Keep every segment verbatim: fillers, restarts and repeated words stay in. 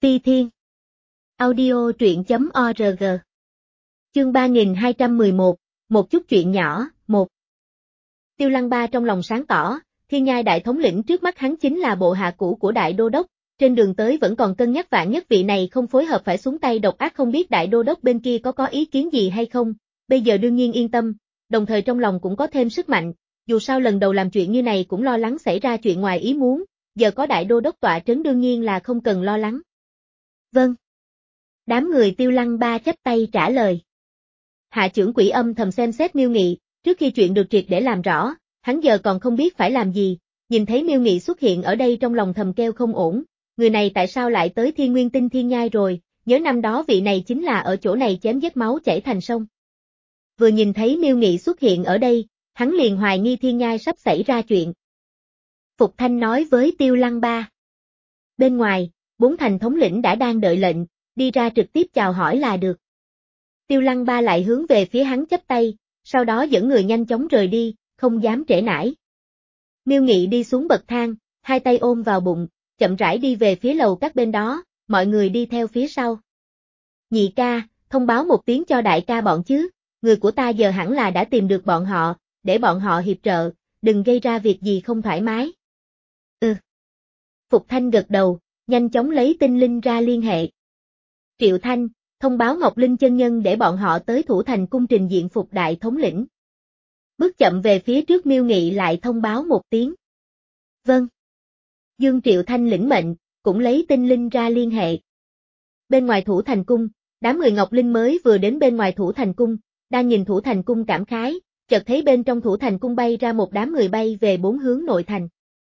Ti Thiên. Audio truyện chấm org. Chương ba nghìn hai trăm mười một, một chút chuyện nhỏ, một. Tiêu Lăng Ba trong lòng sáng tỏ, Thiên Nhai đại thống lĩnh trước mắt hắn chính là bộ hạ cũ của đại đô đốc, trên đường tới vẫn còn cân nhắc vạn nhất vị này không phối hợp phải xuống tay độc ác, không biết đại đô đốc bên kia có có ý kiến gì hay không, bây giờ đương nhiên yên tâm, đồng thời trong lòng cũng có thêm sức mạnh, dù sao lần đầu làm chuyện như này cũng lo lắng xảy ra chuyện ngoài ý muốn, giờ có đại đô đốc tọa trấn đương nhiên là không cần lo lắng. Vâng. Đám người Tiêu Lăng Ba chắp tay trả lời. Hạ trưởng quỹ âm thầm xem xét Miêu Nghị, trước khi chuyện được triệt để làm rõ, hắn giờ còn không biết phải làm gì, nhìn thấy Miêu Nghị xuất hiện ở đây trong lòng thầm kêu không ổn, người này tại sao lại tới Thiên Nguyên Tinh Thiên Nhai rồi, nhớ năm đó vị này chính là ở chỗ này chém giết máu chảy thành sông. Vừa nhìn thấy Miêu Nghị xuất hiện ở đây, hắn liền hoài nghi Thiên Nhai sắp xảy ra chuyện. Phục Thanh nói với Tiêu Lăng Ba. Bên ngoài, bốn thành thống lĩnh đã đang đợi lệnh, đi ra trực tiếp chào hỏi là được. Tiêu Lăng Ba lại hướng về phía hắn chắp tay, sau đó dẫn người nhanh chóng rời đi, không dám trễ nải. Miêu Nghị đi xuống bậc thang, hai tay ôm vào bụng, chậm rãi đi về phía lầu các bên đó, mọi người đi theo phía sau. Nhị ca, thông báo một tiếng cho đại ca bọn chứ, người của ta giờ hẳn là đã tìm được bọn họ, để bọn họ hiệp trợ, đừng gây ra việc gì không thoải mái. Ừ. Phục Thanh gật đầu, nhanh chóng lấy tinh linh ra liên hệ. Triệu Thanh, thông báo Ngọc Linh chân nhân để bọn họ tới Thủ Thành cung trình diện Phục đại thống lĩnh. Bước chậm về phía trước Miêu Nghị lại thông báo một tiếng. Vâng. Dương Triệu Thanh lĩnh mệnh, cũng lấy tinh linh ra liên hệ. Bên ngoài Thủ Thành cung, đám người Ngọc Linh mới vừa đến bên ngoài Thủ Thành cung, đang nhìn Thủ Thành cung cảm khái, chợt thấy bên trong Thủ Thành cung bay ra một đám người bay về bốn hướng nội thành.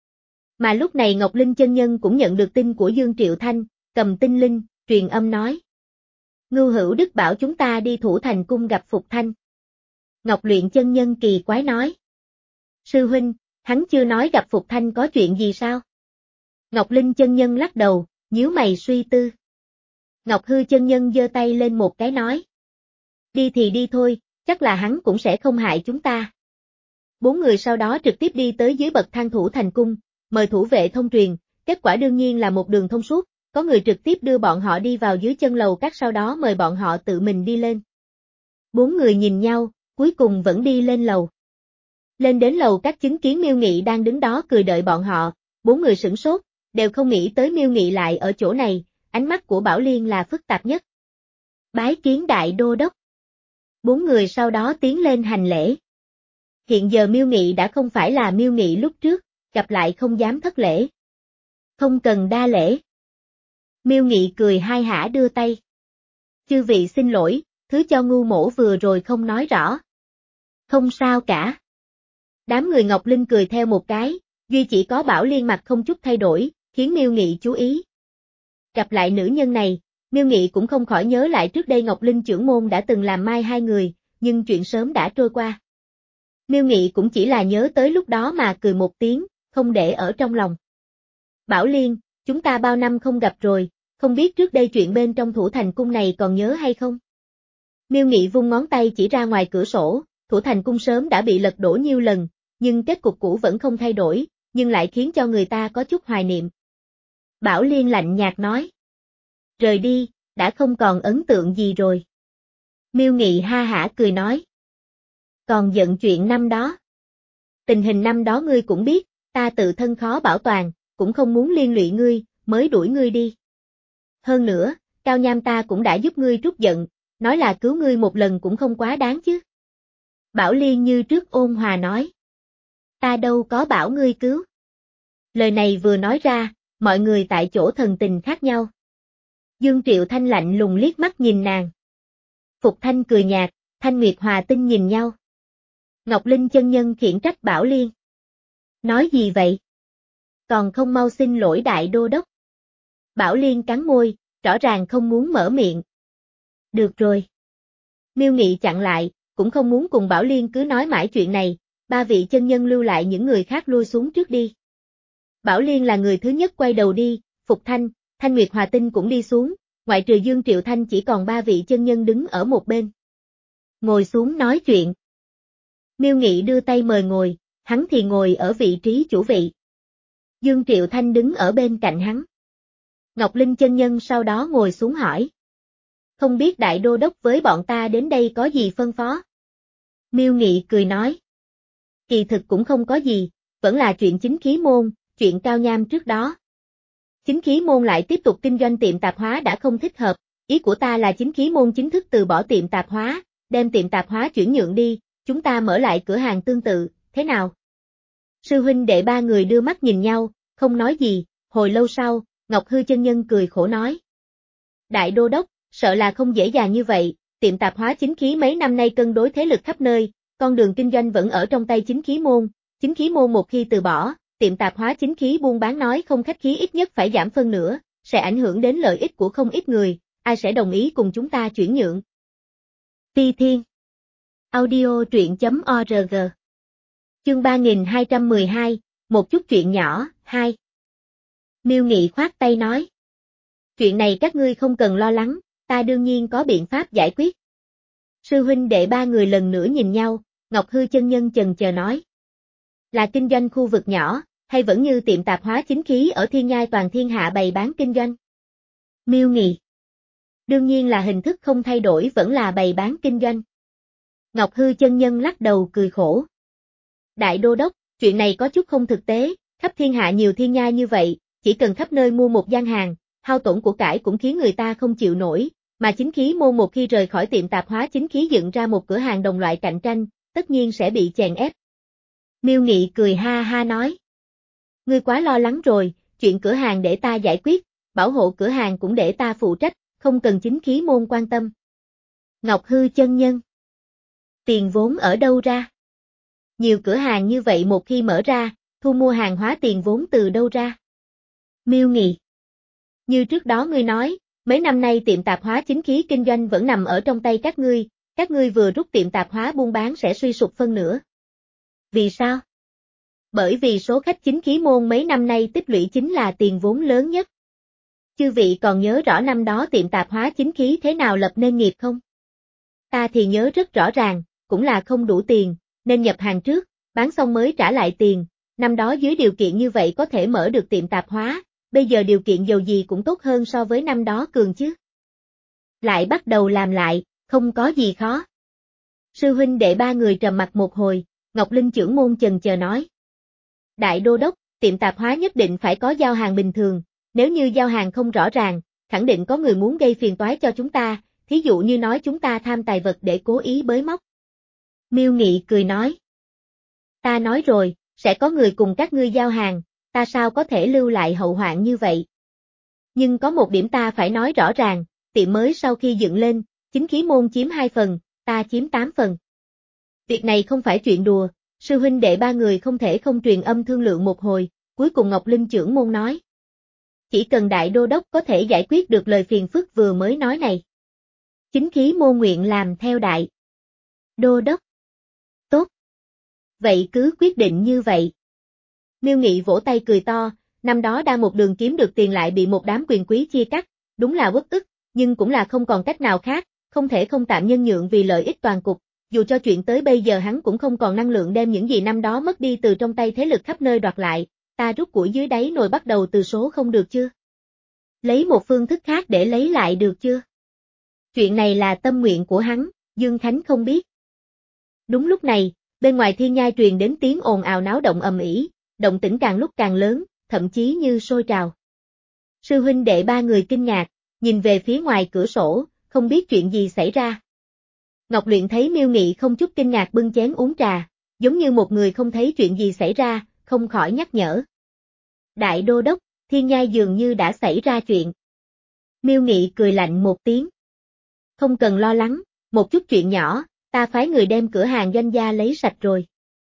Mà lúc này Ngọc Linh chân nhân cũng nhận được tin của Dương Triệu Thanh, cầm tinh linh, truyền âm nói. Ngưu Hữu Đức bảo chúng ta đi Thủ Thành cung gặp Phục Thanh. Ngọc Luyện chân nhân kỳ quái nói. Sư huynh, hắn chưa nói gặp Phục Thanh có chuyện gì sao? Ngọc Linh chân nhân lắc đầu, nhíu mày suy tư. Ngọc Hư chân nhân giơ tay lên một cái nói. Đi thì đi thôi, chắc là hắn cũng sẽ không hại chúng ta. Bốn người sau đó trực tiếp đi tới dưới bậc thang Thủ Thành cung, mời thủ vệ thông truyền, kết quả đương nhiên là một đường thông suốt, có người trực tiếp đưa bọn họ đi vào dưới chân lầu các, sau đó mời bọn họ tự mình đi lên. Bốn người nhìn nhau, cuối cùng vẫn đi lên lầu. Lên đến lầu các chứng kiến Miêu Nghị đang đứng đó cười đợi bọn họ, bốn người sửng sốt, đều không nghĩ tới Miêu Nghị lại ở chỗ này, ánh mắt của Bảo Liên là phức tạp nhất. Bái kiến đại đô đốc. Bốn người sau đó tiến lên hành lễ. Hiện giờ Miêu Nghị đã không phải là Miêu Nghị lúc trước, gặp lại không dám thất lễ. Không cần đa lễ. Miêu Nghị cười hai hả đưa tay. Chư vị xin lỗi, thứ cho ngu mổ vừa rồi không nói rõ. Không sao cả. Đám người Ngọc Linh cười theo một cái, duy chỉ có Bảo Liên mặt không chút thay đổi, khiến Miêu Nghị chú ý. Gặp lại nữ nhân này, Miêu Nghị cũng không khỏi nhớ lại trước đây Ngọc Linh trưởng môn đã từng làm mai hai người, nhưng chuyện sớm đã trôi qua. Miêu Nghị cũng chỉ là nhớ tới lúc đó mà cười một tiếng, không để ở trong lòng. Bảo Liên, chúng ta bao năm không gặp rồi, không biết trước đây chuyện bên trong Thủ Thành cung này còn nhớ hay không? Miêu Nghị vung ngón tay chỉ ra ngoài cửa sổ, Thủ Thành cung sớm đã bị lật đổ nhiều lần, nhưng kết cục cũ vẫn không thay đổi, nhưng lại khiến cho người ta có chút hoài niệm. Bảo Liên lạnh nhạt nói. Rời đi, đã không còn ấn tượng gì rồi. Miêu Nghị ha hả cười nói. Còn giận chuyện năm đó. Tình hình năm đó ngươi cũng biết, ta tự thân khó bảo toàn, cũng không muốn liên lụy ngươi, mới đuổi ngươi đi. Hơn nữa, Cao Nham ta cũng đã giúp ngươi trút giận, nói là cứu ngươi một lần cũng không quá đáng chứ. Bảo Liên như trước ôn hòa nói. Ta đâu có bảo ngươi cứu. Lời này vừa nói ra, mọi người tại chỗ thần tình khác nhau. Dương Triệu Thanh lạnh lùng liếc mắt nhìn nàng. Phục Thanh cười nhạt, Thanh Nguyệt Hòa Tinh nhìn nhau. Ngọc Linh chân nhân khiển trách Bảo Liên. Nói gì vậy? Còn không mau xin lỗi đại đô đốc. Bảo Liên cắn môi, rõ ràng không muốn mở miệng. Được rồi. Miêu Nghị chặn lại, cũng không muốn cùng Bảo Liên cứ nói mãi chuyện này, ba vị chân nhân lưu lại những người khác lui xuống trước đi. Bảo Liên là người thứ nhất quay đầu đi, Phục Thanh, Thanh Nguyệt Hòa Tinh cũng đi xuống, ngoại trừ Dương Triệu Thanh chỉ còn ba vị chân nhân đứng ở một bên. Ngồi xuống nói chuyện. Miêu Nghị đưa tay mời ngồi, hắn thì ngồi ở vị trí chủ vị. Dương Triệu Thanh đứng ở bên cạnh hắn. Ngọc Linh chân nhân sau đó ngồi xuống hỏi. Không biết đại đô đốc với bọn ta đến đây có gì phân phó? Miêu Nghị cười nói. Kỳ thực cũng không có gì, vẫn là chuyện chính khí môn, chuyện Cao Nham trước đó. Chính khí môn lại tiếp tục kinh doanh tiệm tạp hóa đã không thích hợp, ý của ta là chính khí môn chính thức từ bỏ tiệm tạp hóa, đem tiệm tạp hóa chuyển nhượng đi, chúng ta mở lại cửa hàng tương tự, thế nào? Sư huynh đệ ba người đưa mắt nhìn nhau, không nói gì, hồi lâu sau, Ngọc Hư chân nhân cười khổ nói. Đại đô đốc, sợ là không dễ dàng như vậy, tiệm tạp hóa chính khí mấy năm nay cân đối thế lực khắp nơi, con đường kinh doanh vẫn ở trong tay chính khí môn, chính khí môn một khi từ bỏ, tiệm tạp hóa chính khí buôn bán nói không khách khí ít nhất phải giảm phân nửa, sẽ ảnh hưởng đến lợi ích của không ít người, ai sẽ đồng ý cùng chúng ta chuyển nhượng. Phi Thiên Audio truyện.org Chương ba nghìn hai trăm mười hai, một chút chuyện nhỏ, hai. Miêu Nghị khoát tay nói. Chuyện này các ngươi không cần lo lắng, ta đương nhiên có biện pháp giải quyết. Sư huynh đệ ba người lần nữa nhìn nhau, Ngọc Hư chân nhân chần chờ nói. Là kinh doanh khu vực nhỏ, hay vẫn như tiệm tạp hóa chính khí ở Thiên Nhai toàn thiên hạ bày bán kinh doanh? Miêu Nghị. Đương nhiên là hình thức không thay đổi vẫn là bày bán kinh doanh. Ngọc Hư chân nhân lắc đầu cười khổ. Đại đô đốc, chuyện này có chút không thực tế, khắp thiên hạ nhiều thiên nhai như vậy, chỉ cần khắp nơi mua một gian hàng, hao tổn của cải cũng khiến người ta không chịu nổi, mà chính khí môn một khi rời khỏi tiệm tạp hóa chính khí dựng ra một cửa hàng đồng loại cạnh tranh, tất nhiên sẽ bị chèn ép. Miêu Nghị cười ha ha nói. Ngươi quá lo lắng rồi, chuyện cửa hàng để ta giải quyết, bảo hộ cửa hàng cũng để ta phụ trách, không cần chính khí môn quan tâm. Ngọc Hư chân nhân. Tiền vốn ở đâu ra? Nhiều cửa hàng như vậy một khi mở ra, thu mua hàng hóa tiền vốn từ đâu ra? Miêu Nghị. Như trước đó ngươi nói, mấy năm nay tiệm tạp hóa chính khí kinh doanh vẫn nằm ở trong tay các ngươi, các ngươi vừa rút tiệm tạp hóa buôn bán sẽ suy sụp phân nửa. Vì sao? Bởi vì số khách chính khí môn mấy năm nay tích lũy chính là tiền vốn lớn nhất. Chư vị còn nhớ rõ năm đó tiệm tạp hóa chính khí thế nào lập nên nghiệp không? Ta thì nhớ rất rõ ràng, cũng là không đủ tiền, nên nhập hàng trước, bán xong mới trả lại tiền, năm đó dưới điều kiện như vậy có thể mở được tiệm tạp hóa, bây giờ điều kiện dầu gì cũng tốt hơn so với năm đó cường chứ. Lại bắt đầu làm lại, không có gì khó. Sư huynh đệ ba người trầm mặt một hồi, Ngọc Linh trưởng môn chần chờ nói. Đại đô đốc, tiệm tạp hóa nhất định phải có giao hàng bình thường, nếu như giao hàng không rõ ràng, khẳng định có người muốn gây phiền toái cho chúng ta, thí dụ như nói chúng ta tham tài vật để cố ý bới móc. Miêu Nghị cười nói. Ta nói rồi, sẽ có người cùng các ngươi giao hàng, ta sao có thể lưu lại hậu hoạn như vậy. Nhưng có một điểm ta phải nói rõ ràng, tiệm mới sau khi dựng lên, chính khí môn chiếm hai phần, ta chiếm tám phần. Việc này không phải chuyện đùa, sư huynh đệ ba người không thể không truyền âm thương lượng một hồi, cuối cùng Ngọc Linh trưởng môn nói. Chỉ cần đại đô đốc có thể giải quyết được lời phiền phức vừa mới nói này. Chính khí môn nguyện làm theo đại đô đốc. Tốt. Vậy cứ quyết định như vậy. Miêu Nghị vỗ tay cười to, năm đó đang một đường kiếm được tiền lại bị một đám quyền quý chia cắt, đúng là uất ức, nhưng cũng là không còn cách nào khác, không thể không tạm nhân nhượng vì lợi ích toàn cục, dù cho chuyện tới bây giờ hắn cũng không còn năng lượng đem những gì năm đó mất đi từ trong tay thế lực khắp nơi đoạt lại, ta rút củi dưới đáy nồi bắt đầu từ số không được chưa? Lấy một phương thức khác để lấy lại được chưa? Chuyện này là tâm nguyện của hắn, Dương Khánh không biết. Đúng lúc này, bên ngoài thiên nhai truyền đến tiếng ồn ào náo động ầm ĩ, động tĩnh càng lúc càng lớn, thậm chí như sôi trào. Sư huynh đệ ba người kinh ngạc, nhìn về phía ngoài cửa sổ, không biết chuyện gì xảy ra. Ngọc Luyện thấy Miêu Nghị không chút kinh ngạc bưng chén uống trà, giống như một người không thấy chuyện gì xảy ra, không khỏi nhắc nhở. Đại đô đốc, thiên nhai dường như đã xảy ra chuyện. Miêu Nghị cười lạnh một tiếng. Không cần lo lắng, một chút chuyện nhỏ, ta phái người đem cửa hàng doanh gia lấy sạch rồi.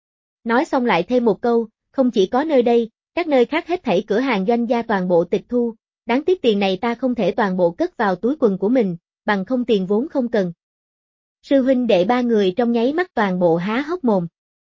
Nói xong lại thêm một câu, không chỉ có nơi đây, các nơi khác hết thảy cửa hàng doanh gia toàn bộ tịch thu, đáng tiếc tiền này ta không thể toàn bộ cất vào túi quần của mình, bằng không tiền vốn không cần. Sư huynh đệ ba người trong nháy mắt toàn bộ há hốc mồm.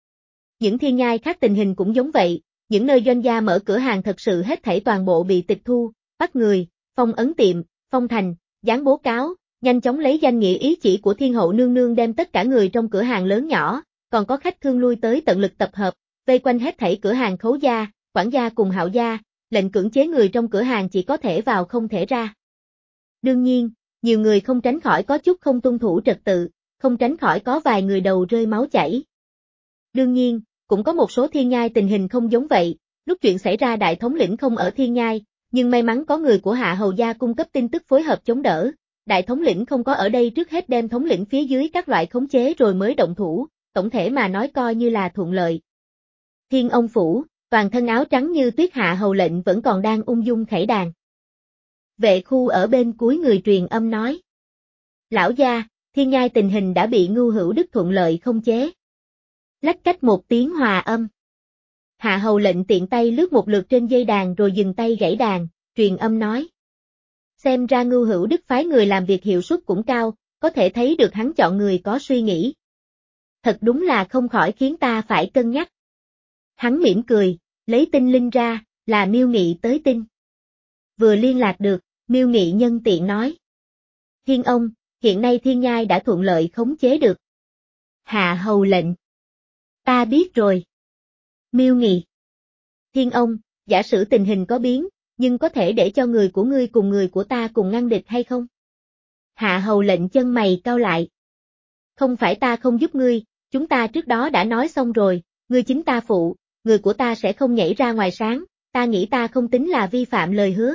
Những thiên nhai khác tình hình cũng giống vậy, những nơi doanh gia mở cửa hàng thật sự hết thảy toàn bộ bị tịch thu, bắt người, phong ấn tiệm, phong thành, dán bố cáo, nhanh chóng lấy danh nghĩa ý chỉ của thiên hậu nương nương đem tất cả người trong cửa hàng lớn nhỏ, còn có khách thương lui tới tận lực tập hợp, vây quanh hết thảy cửa hàng khấu gia, quản gia cùng hạo gia, lệnh cưỡng chế người trong cửa hàng chỉ có thể vào không thể ra. Đương nhiên, nhiều người không tránh khỏi có chút không tuân thủ trật tự, không tránh khỏi có vài người đầu rơi máu chảy. Đương nhiên, cũng có một số thiên nhai tình hình không giống vậy, lúc chuyện xảy ra đại thống lĩnh không ở thiên nhai, nhưng may mắn có người của Hạ Hầu gia cung cấp tin tức phối hợp chống đỡ, đại thống lĩnh không có ở đây trước hết đem thống lĩnh phía dưới các loại khống chế rồi mới động thủ, tổng thể mà nói coi như là thuận lợi. Thiên Ông phủ, toàn thân áo trắng như tuyết Hạ Hầu lệnh vẫn còn đang ung dung khẩy đàn. Vệ khu ở bên cuối người truyền âm nói. Lão gia, thiên nhai tình hình đã bị Ngưu Hữu Đức thuận lợi khống chế. Lách cách một tiếng hòa âm. Hạ Hầu lệnh tiện tay lướt một lượt trên dây đàn rồi dừng tay gãy đàn, truyền âm nói. Xem ra Ngưu Hữu Đức phái người làm việc hiệu suất cũng cao, có thể thấy được hắn chọn người có suy nghĩ. Thật đúng là không khỏi khiến ta phải cân nhắc. Hắn mỉm cười, lấy tinh linh ra, là Miêu Nghị tới tin. Vừa liên lạc được, Miêu Nghị nhân tiện nói. Thiên ông, hiện nay thiên nhai đã thuận lợi khống chế được. Hạ Hầu lệnh. Ta biết rồi. Miêu Nghị. Thiên ông, giả sử tình hình có biến, nhưng có thể để cho người của ngươi cùng người của ta cùng ngăn địch hay không? Hạ Hầu lệnh chân mày cau lại. Không phải ta không giúp ngươi, chúng ta trước đó đã nói xong rồi, ngươi chính ta phụ, người của ta sẽ không nhảy ra ngoài sáng, ta nghĩ ta không tính là vi phạm lời hứa.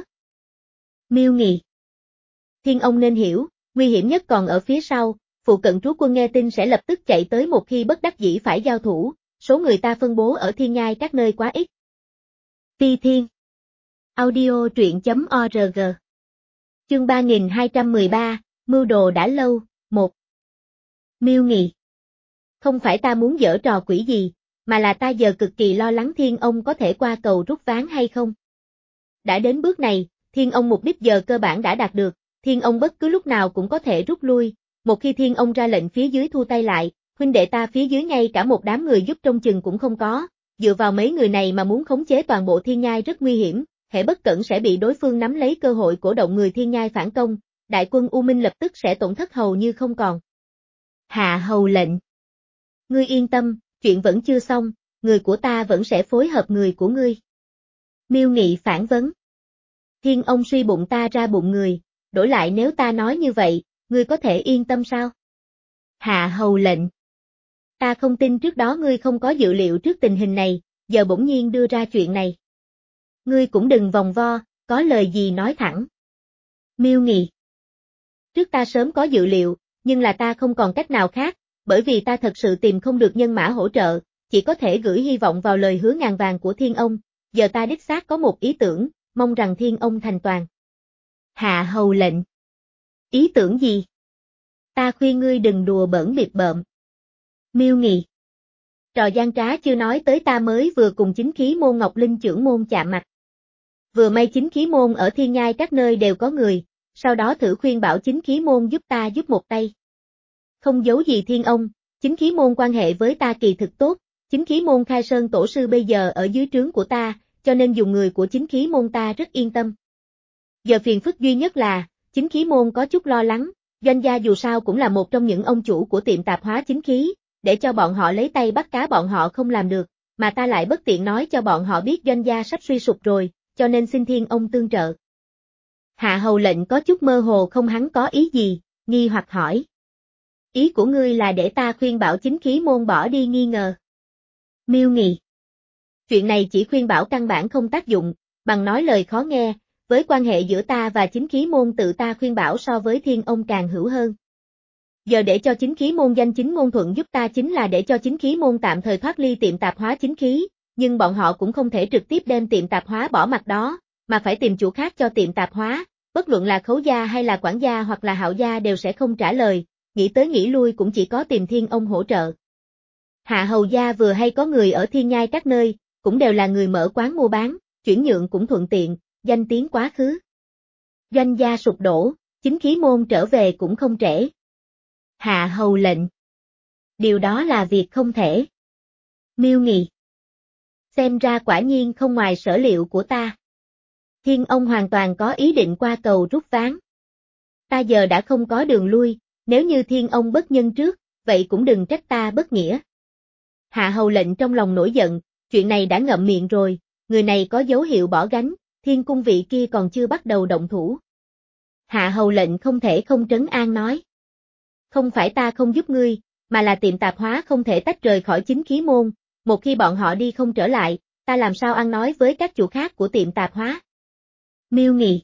Miêu Nghị. Thiên ông nên hiểu, nguy hiểm nhất còn ở phía sau, phụ cận trú quân nghe tin sẽ lập tức chạy tới một khi bất đắc dĩ phải giao thủ, số người ta phân bố ở thiên nhai các nơi quá ít. Phi Thiên. Audio truyện chấm org. Chương ba nghìn hai trăm mười ba, mưu đồ đã lâu, một. Miêu Nghị. Không phải ta muốn giở trò quỷ gì, mà là ta giờ cực kỳ lo lắng Thiên ông có thể qua cầu rút ván hay không. Đã đến bước này, Thiên ông mục đích giờ cơ bản đã đạt được, Thiên ông bất cứ lúc nào cũng có thể rút lui, một khi Thiên ông ra lệnh phía dưới thu tay lại, huynh đệ ta phía dưới ngay cả một đám người giúp trông chừng cũng không có, dựa vào mấy người này mà muốn khống chế toàn bộ thiên nhai rất nguy hiểm, hễ bất cẩn sẽ bị đối phương nắm lấy cơ hội cổ động người thiên nhai phản công, đại quân U Minh lập tức sẽ tổn thất hầu như không còn. Hạ Hầu lệnh. Ngươi yên tâm, chuyện vẫn chưa xong, người của ta vẫn sẽ phối hợp người của ngươi. Miêu Nghị phản vấn. Thiên ông suy bụng ta ra bụng người, đổi lại nếu ta nói như vậy, ngươi có thể yên tâm sao? Hạ Hầu lệnh. Ta không tin trước đó ngươi không có dự liệu trước tình hình này, giờ bỗng nhiên đưa ra chuyện này. Ngươi cũng đừng vòng vo, có lời gì nói thẳng. Miêu Nghị. Trước ta sớm có dự liệu, nhưng là ta không còn cách nào khác, bởi vì ta thật sự tìm không được nhân mã hỗ trợ, chỉ có thể gửi hy vọng vào lời hứa ngàn vàng của Thiên ông, giờ ta đích xác có một ý tưởng, mong rằng Thiên ông thành toàn. Hạ Hầu lệnh. Ý tưởng gì? Ta khuyên ngươi đừng đùa bỡn bịp bợm. Miêu Nghị. Trò gian trá chưa nói tới ta mới vừa cùng chính khí môn Ngọc Linh trưởng môn chạm mặt. Vừa may chính khí môn ở thiên nhai các nơi đều có người, sau đó thử khuyên bảo chính khí môn giúp ta giúp một tay. Không giấu gì Thiên ông, chính khí môn quan hệ với ta kỳ thực tốt, chính khí môn khai sơn tổ sư bây giờ ở dưới trướng của ta, cho nên dùng người của chính khí môn ta rất yên tâm. Giờ phiền phức duy nhất là, chính khí môn có chút lo lắng, doanh gia dù sao cũng là một trong những ông chủ của tiệm tạp hóa chính khí, để cho bọn họ lấy tay bắt cá bọn họ không làm được, mà ta lại bất tiện nói cho bọn họ biết doanh gia sắp suy sụp rồi, cho nên xin Thiên ông tương trợ. Hạ Hầu lệnh có chút mơ hồ không hắn có ý gì, nghi hoặc hỏi. Ý của ngươi là để ta khuyên bảo chính khí môn bỏ đi nghi ngờ. Miêu Nghị. Chuyện này chỉ khuyên bảo căn bản không tác dụng, bằng nói lời khó nghe, với quan hệ giữa ta và chính khí môn tự ta khuyên bảo so với Thiên ông càng hữu hơn. Giờ để cho chính khí môn danh chính ngôn thuận giúp ta chính là để cho chính khí môn tạm thời thoát ly tiệm tạp hóa chính khí, nhưng bọn họ cũng không thể trực tiếp đem tiệm tạp hóa bỏ mặt đó, mà phải tìm chủ khác cho tiệm tạp hóa, bất luận là Khấu gia hay là Quản gia hoặc là Hạo gia đều sẽ không trả lời, nghĩ tới nghĩ lui cũng chỉ có tìm Thiên ông hỗ trợ. Hạ Hầu gia vừa hay có người ở thiên nhai các nơi, cũng đều là người mở quán mua bán, chuyển nhượng cũng thuận tiện, danh tiếng quá khứ. Doanh gia sụp đổ, chính khí môn trở về cũng không trễ. Hạ Hầu lệnh. Điều đó là việc không thể. Miêu Nghị. Xem ra quả nhiên không ngoài sở liệu của ta. Thiên ông hoàn toàn có ý định qua cầu rút ván. Ta giờ đã không có đường lui, nếu như Thiên ông bất nhân trước, vậy cũng đừng trách ta bất nghĩa. Hạ Hầu lệnh trong lòng nổi giận, chuyện này đã ngậm miệng rồi, người này có dấu hiệu bỏ gánh, thiên cung vị kia còn chưa bắt đầu động thủ. Hạ hầu lệnh không thể không trấn an nói. Không phải ta không giúp ngươi, mà là tiệm tạp hóa không thể tách rời khỏi chính khí môn, một khi bọn họ đi không trở lại, ta làm sao ăn nói với các chủ khác của tiệm tạp hóa. Miêu Nghị.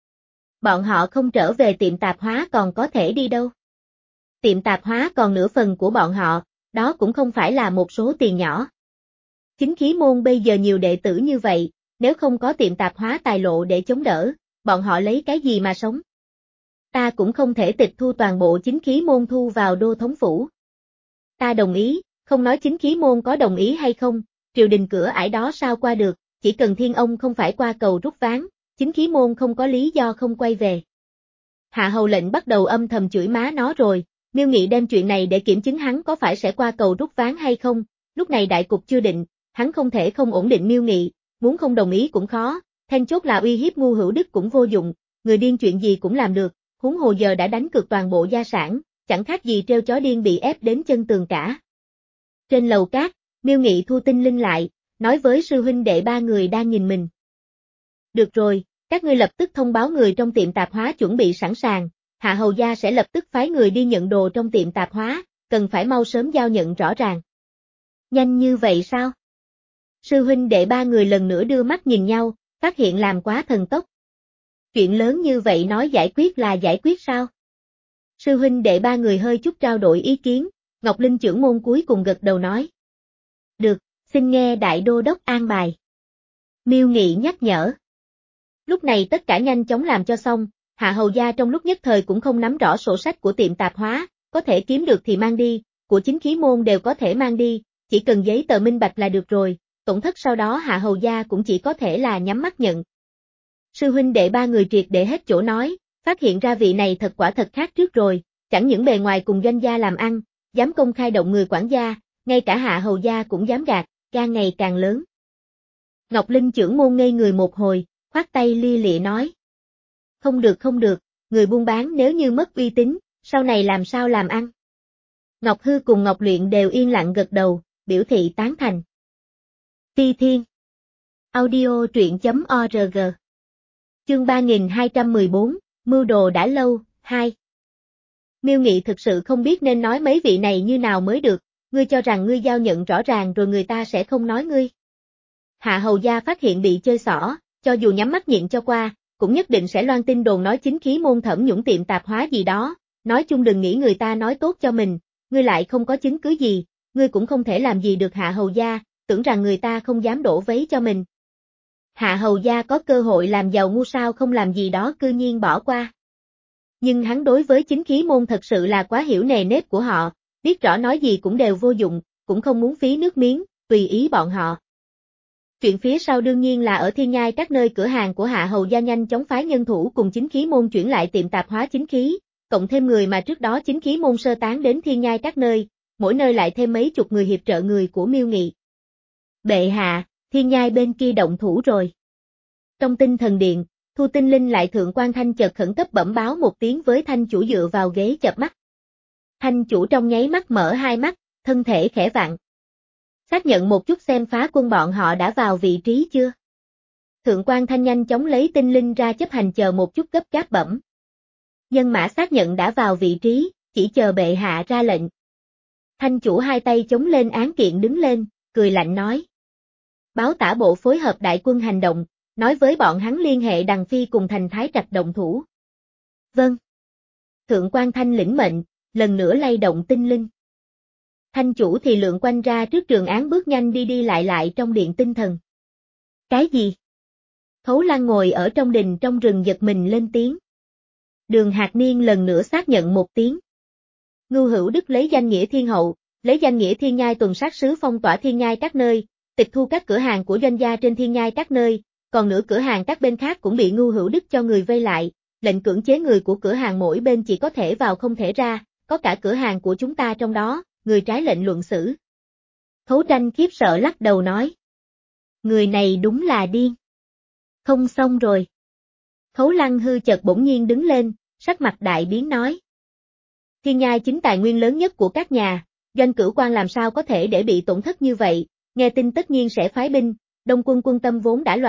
Bọn họ không trở về tiệm tạp hóa còn có thể đi đâu. Tiệm tạp hóa còn nửa phần của bọn họ, đó cũng không phải là một số tiền nhỏ. Chính khí môn bây giờ nhiều đệ tử như vậy, nếu không có tiệm tạp hóa tài lộ để chống đỡ, bọn họ lấy cái gì mà sống? Ta cũng không thể tịch thu toàn bộ chính khí môn thu vào đô thống phủ. Ta đồng ý, không nói chính khí môn có đồng ý hay không, triều đình cửa ải đó sao qua được, chỉ cần Thiên Ông không phải qua cầu rút ván, chính khí môn không có lý do không quay về. Hạ hầu lệnh bắt đầu âm thầm chửi má nó rồi, Miêu Nghị đem chuyện này để kiểm chứng hắn có phải sẽ qua cầu rút ván hay không, lúc này đại cục chưa định, hắn không thể không ổn định Miêu Nghị, muốn không đồng ý cũng khó, then chốt là uy hiếp Ngu Hữu Đức cũng vô dụng, người điên chuyện gì cũng làm được, huống hồ giờ đã đánh cược toàn bộ gia sản, chẳng khác gì treo chó điên bị ép đến chân tường cả. Trên lầu cát, Miêu Nghị thu tinh linh lại, nói với sư huynh đệ ba người đang nhìn mình. Được rồi, các ngươi lập tức thông báo người trong tiệm tạp hóa chuẩn bị sẵn sàng, Hạ hầu gia sẽ lập tức phái người đi nhận đồ trong tiệm tạp hóa, cần phải mau sớm giao nhận rõ ràng. Nhanh như vậy sao? Sư huynh đệ ba người lần nữa đưa mắt nhìn nhau, phát hiện làm quá thần tốc. Chuyện lớn như vậy nói giải quyết là giải quyết sao? Sư huynh đệ ba người hơi chút trao đổi ý kiến, Ngọc Linh trưởng môn cuối cùng gật đầu nói. Được, xin nghe đại đô đốc an bài. Miêu Nghị nhắc nhở. Lúc này tất cả nhanh chóng làm cho xong, Hạ hầu gia trong lúc nhất thời cũng không nắm rõ sổ sách của tiệm tạp hóa, có thể kiếm được thì mang đi, của chính khí môn đều có thể mang đi, chỉ cần giấy tờ minh bạch là được rồi, tổn thất sau đó Hạ hầu gia cũng chỉ có thể là nhắm mắt nhận. Sư huynh đệ ba người triệt để hết chỗ nói, phát hiện ra vị này thật quả thật khác trước rồi, chẳng những bề ngoài cùng doanh gia làm ăn, dám công khai động người quản gia, ngay cả Hạ hầu gia cũng dám gạt, gan ngày càng lớn. Ngọc Linh trưởng môn ngây người một hồi, khoát tay lia lịa nói. Không được không được, người buôn bán nếu như mất uy tín, sau này làm sao làm ăn? Ngọc Hư cùng Ngọc Luyện đều yên lặng gật đầu, biểu thị tán thành. Ti Thiên. Audio truyện chấm org. Chương ba nghìn hai trăm mười bốn, mưu đồ đã lâu, hai. Miêu Nghị thực sự không biết nên nói mấy vị này như nào mới được, ngươi cho rằng ngươi giao nhận rõ ràng rồi người ta sẽ không nói ngươi. Hạ hầu gia phát hiện bị chơi xỏ, cho dù nhắm mắt nhịn cho qua, cũng nhất định sẽ loan tin đồn nói chính khí môn Thẩm Nhũng tiệm tạp hóa gì đó, nói chung đừng nghĩ người ta nói tốt cho mình, ngươi lại không có chứng cứ gì, ngươi cũng không thể làm gì được Hạ hầu gia, tưởng rằng người ta không dám đổ vấy cho mình. Hạ hầu gia có cơ hội làm giàu ngu sao không làm gì đó cư nhiên bỏ qua. Nhưng hắn đối với chính khí môn thật sự là quá hiểu nề nếp của họ, biết rõ nói gì cũng đều vô dụng, cũng không muốn phí nước miếng, tùy ý bọn họ. Chuyện phía sau đương nhiên là ở Thiên Nhai các nơi cửa hàng của Hạ hầu gia nhanh chóng phái nhân thủ cùng chính khí môn chuyển lại tiệm tạp hóa chính khí, cộng thêm người mà trước đó chính khí môn sơ tán đến Thiên Nhai các nơi, mỗi nơi lại thêm mấy chục người hiệp trợ người của Miêu Nghị. Bệ hạ, Thiên Nhai bên kia động thủ rồi. Trong tinh thần điện, Thu Tinh Linh lại thượng quan Thanh chợt khẩn cấp bẩm báo một tiếng với Thanh chủ dựa vào ghế chợp mắt. Thanh chủ trong nháy mắt mở hai mắt, thân thể khẽ vặn. Xác nhận một chút xem phá quân bọn họ đã vào vị trí chưa? Thượng quan Thanh nhanh chóng lấy Tinh Linh ra chấp hành chờ một chút gấp gáp bẩm. Nhân mã xác nhận đã vào vị trí, chỉ chờ bệ hạ ra lệnh. Thanh chủ hai tay chống lên án kiện đứng lên, cười lạnh nói. Báo tả bộ phối hợp đại quân hành động, nói với bọn hắn liên hệ Đằng Phi cùng Thành Thái Trạch động thủ. Vâng. Thượng quan Thanh lĩnh mệnh, lần nữa lay động Tinh Linh. Thanh chủ thì lượn quanh ra trước trường án bước nhanh đi đi lại lại trong điện tinh thần. Cái gì? Khấu Lăng ngồi ở trong đình trong rừng giật mình lên tiếng. Đường Hạc Niên lần nữa xác nhận một tiếng. Ngưu Hữu Đức lấy danh nghĩa thiên hậu, lấy danh nghĩa thiên nhai tuần sát sứ phong tỏa thiên nhai các nơi, tịch thu các cửa hàng của doanh gia trên thiên nhai các nơi, còn nửa cửa hàng các bên khác cũng bị Ngưu Hữu Đức cho người vây lại, lệnh cưỡng chế người của cửa hàng mỗi bên chỉ có thể vào không thể ra, có cả cửa hàng của chúng ta trong đó, người trái lệnh luận xử. Khấu Tranh khiếp sợ lắc đầu nói. Người này đúng là điên. Không xong rồi. Khấu Lăng hư chợt bỗng nhiên đứng lên, sắc mặt đại biến nói. Thiên nhai chính tài nguyên lớn nhất của các nhà, doanh cửu quan làm sao có thể để bị tổn thất như vậy, nghe tin tất nhiên sẽ phái binh, Đông quân quân tâm vốn đã loạn,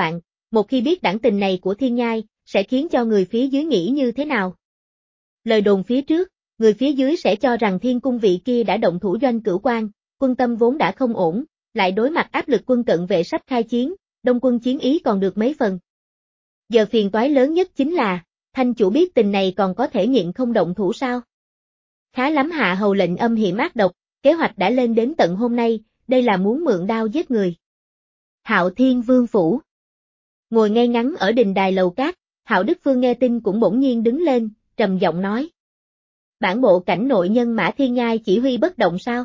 một khi biết đẳng tình này của Thiên Nhai, sẽ khiến cho người phía dưới nghĩ như thế nào? Lời đồn phía trước, người phía dưới sẽ cho rằng Thiên Cung vị kia đã động thủ Doanh Cửu Quan, quân tâm vốn đã không ổn, lại đối mặt áp lực quân cận vệ sắp khai chiến, đông quân chiến ý còn được mấy phần. Giờ phiền toái lớn nhất chính là, Thanh chủ biết tình này còn có thể nhịn không động thủ sao? Khá lắm hạ hầu lệnh âm hiểm ác độc, kế hoạch đã lên đến tận hôm nay, đây là muốn mượn đao giết người. Hạo Thiên Vương Phủ. Ngồi ngay ngắn ở đình đài lầu cát, Hạo Đức Phương nghe tin cũng bỗng nhiên đứng lên, trầm giọng nói. Bản bộ cảnh nội nhân Mã Thiên Nhai chỉ huy bất động sao?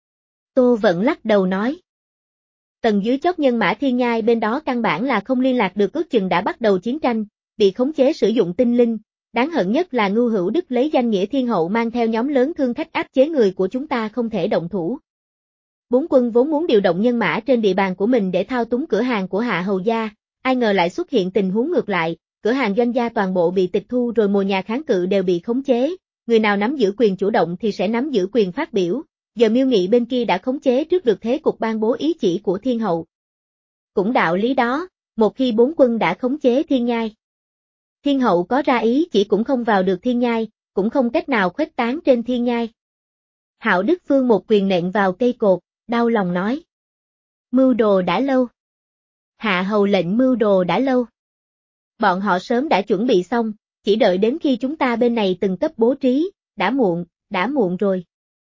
Tô Vận lắc đầu nói. Tầng dưới chót nhân Mã Thiên Nhai bên đó căn bản là không liên lạc được, ước chừng đã bắt đầu chiến tranh, bị khống chế sử dụng tinh linh, đáng hận nhất là Ngưu Hữu Đức lấy danh nghĩa thiên hậu mang theo nhóm lớn thương khách áp chế người của chúng ta không thể động thủ. Bốn quân vốn muốn điều động nhân mã trên địa bàn của mình để thao túng cửa hàng của Hạ Hầu gia, ai ngờ lại xuất hiện tình huống ngược lại, cửa hàng Doanh gia toàn bộ bị tịch thu rồi mùa nhà kháng cự đều bị khống chế, người nào nắm giữ quyền chủ động thì sẽ nắm giữ quyền phát biểu, giờ Miêu Nghị bên kia đã khống chế trước được thế cục ban bố ý chỉ của thiên hậu. Cũng đạo lý đó, một khi bốn quân đã khống chế Thiên Nhai, thiên hậu có ra ý chỉ cũng không vào được Thiên Nhai, cũng không cách nào khuếch tán trên Thiên Nhai. Hạo Đức Phương một quyền nện vào cây cột, đau lòng nói. Mưu đồ đã lâu. Hạ hầu lệnh mưu đồ đã lâu. Bọn họ sớm đã chuẩn bị xong, chỉ đợi đến khi chúng ta bên này từng cấp bố trí, đã muộn, đã muộn rồi.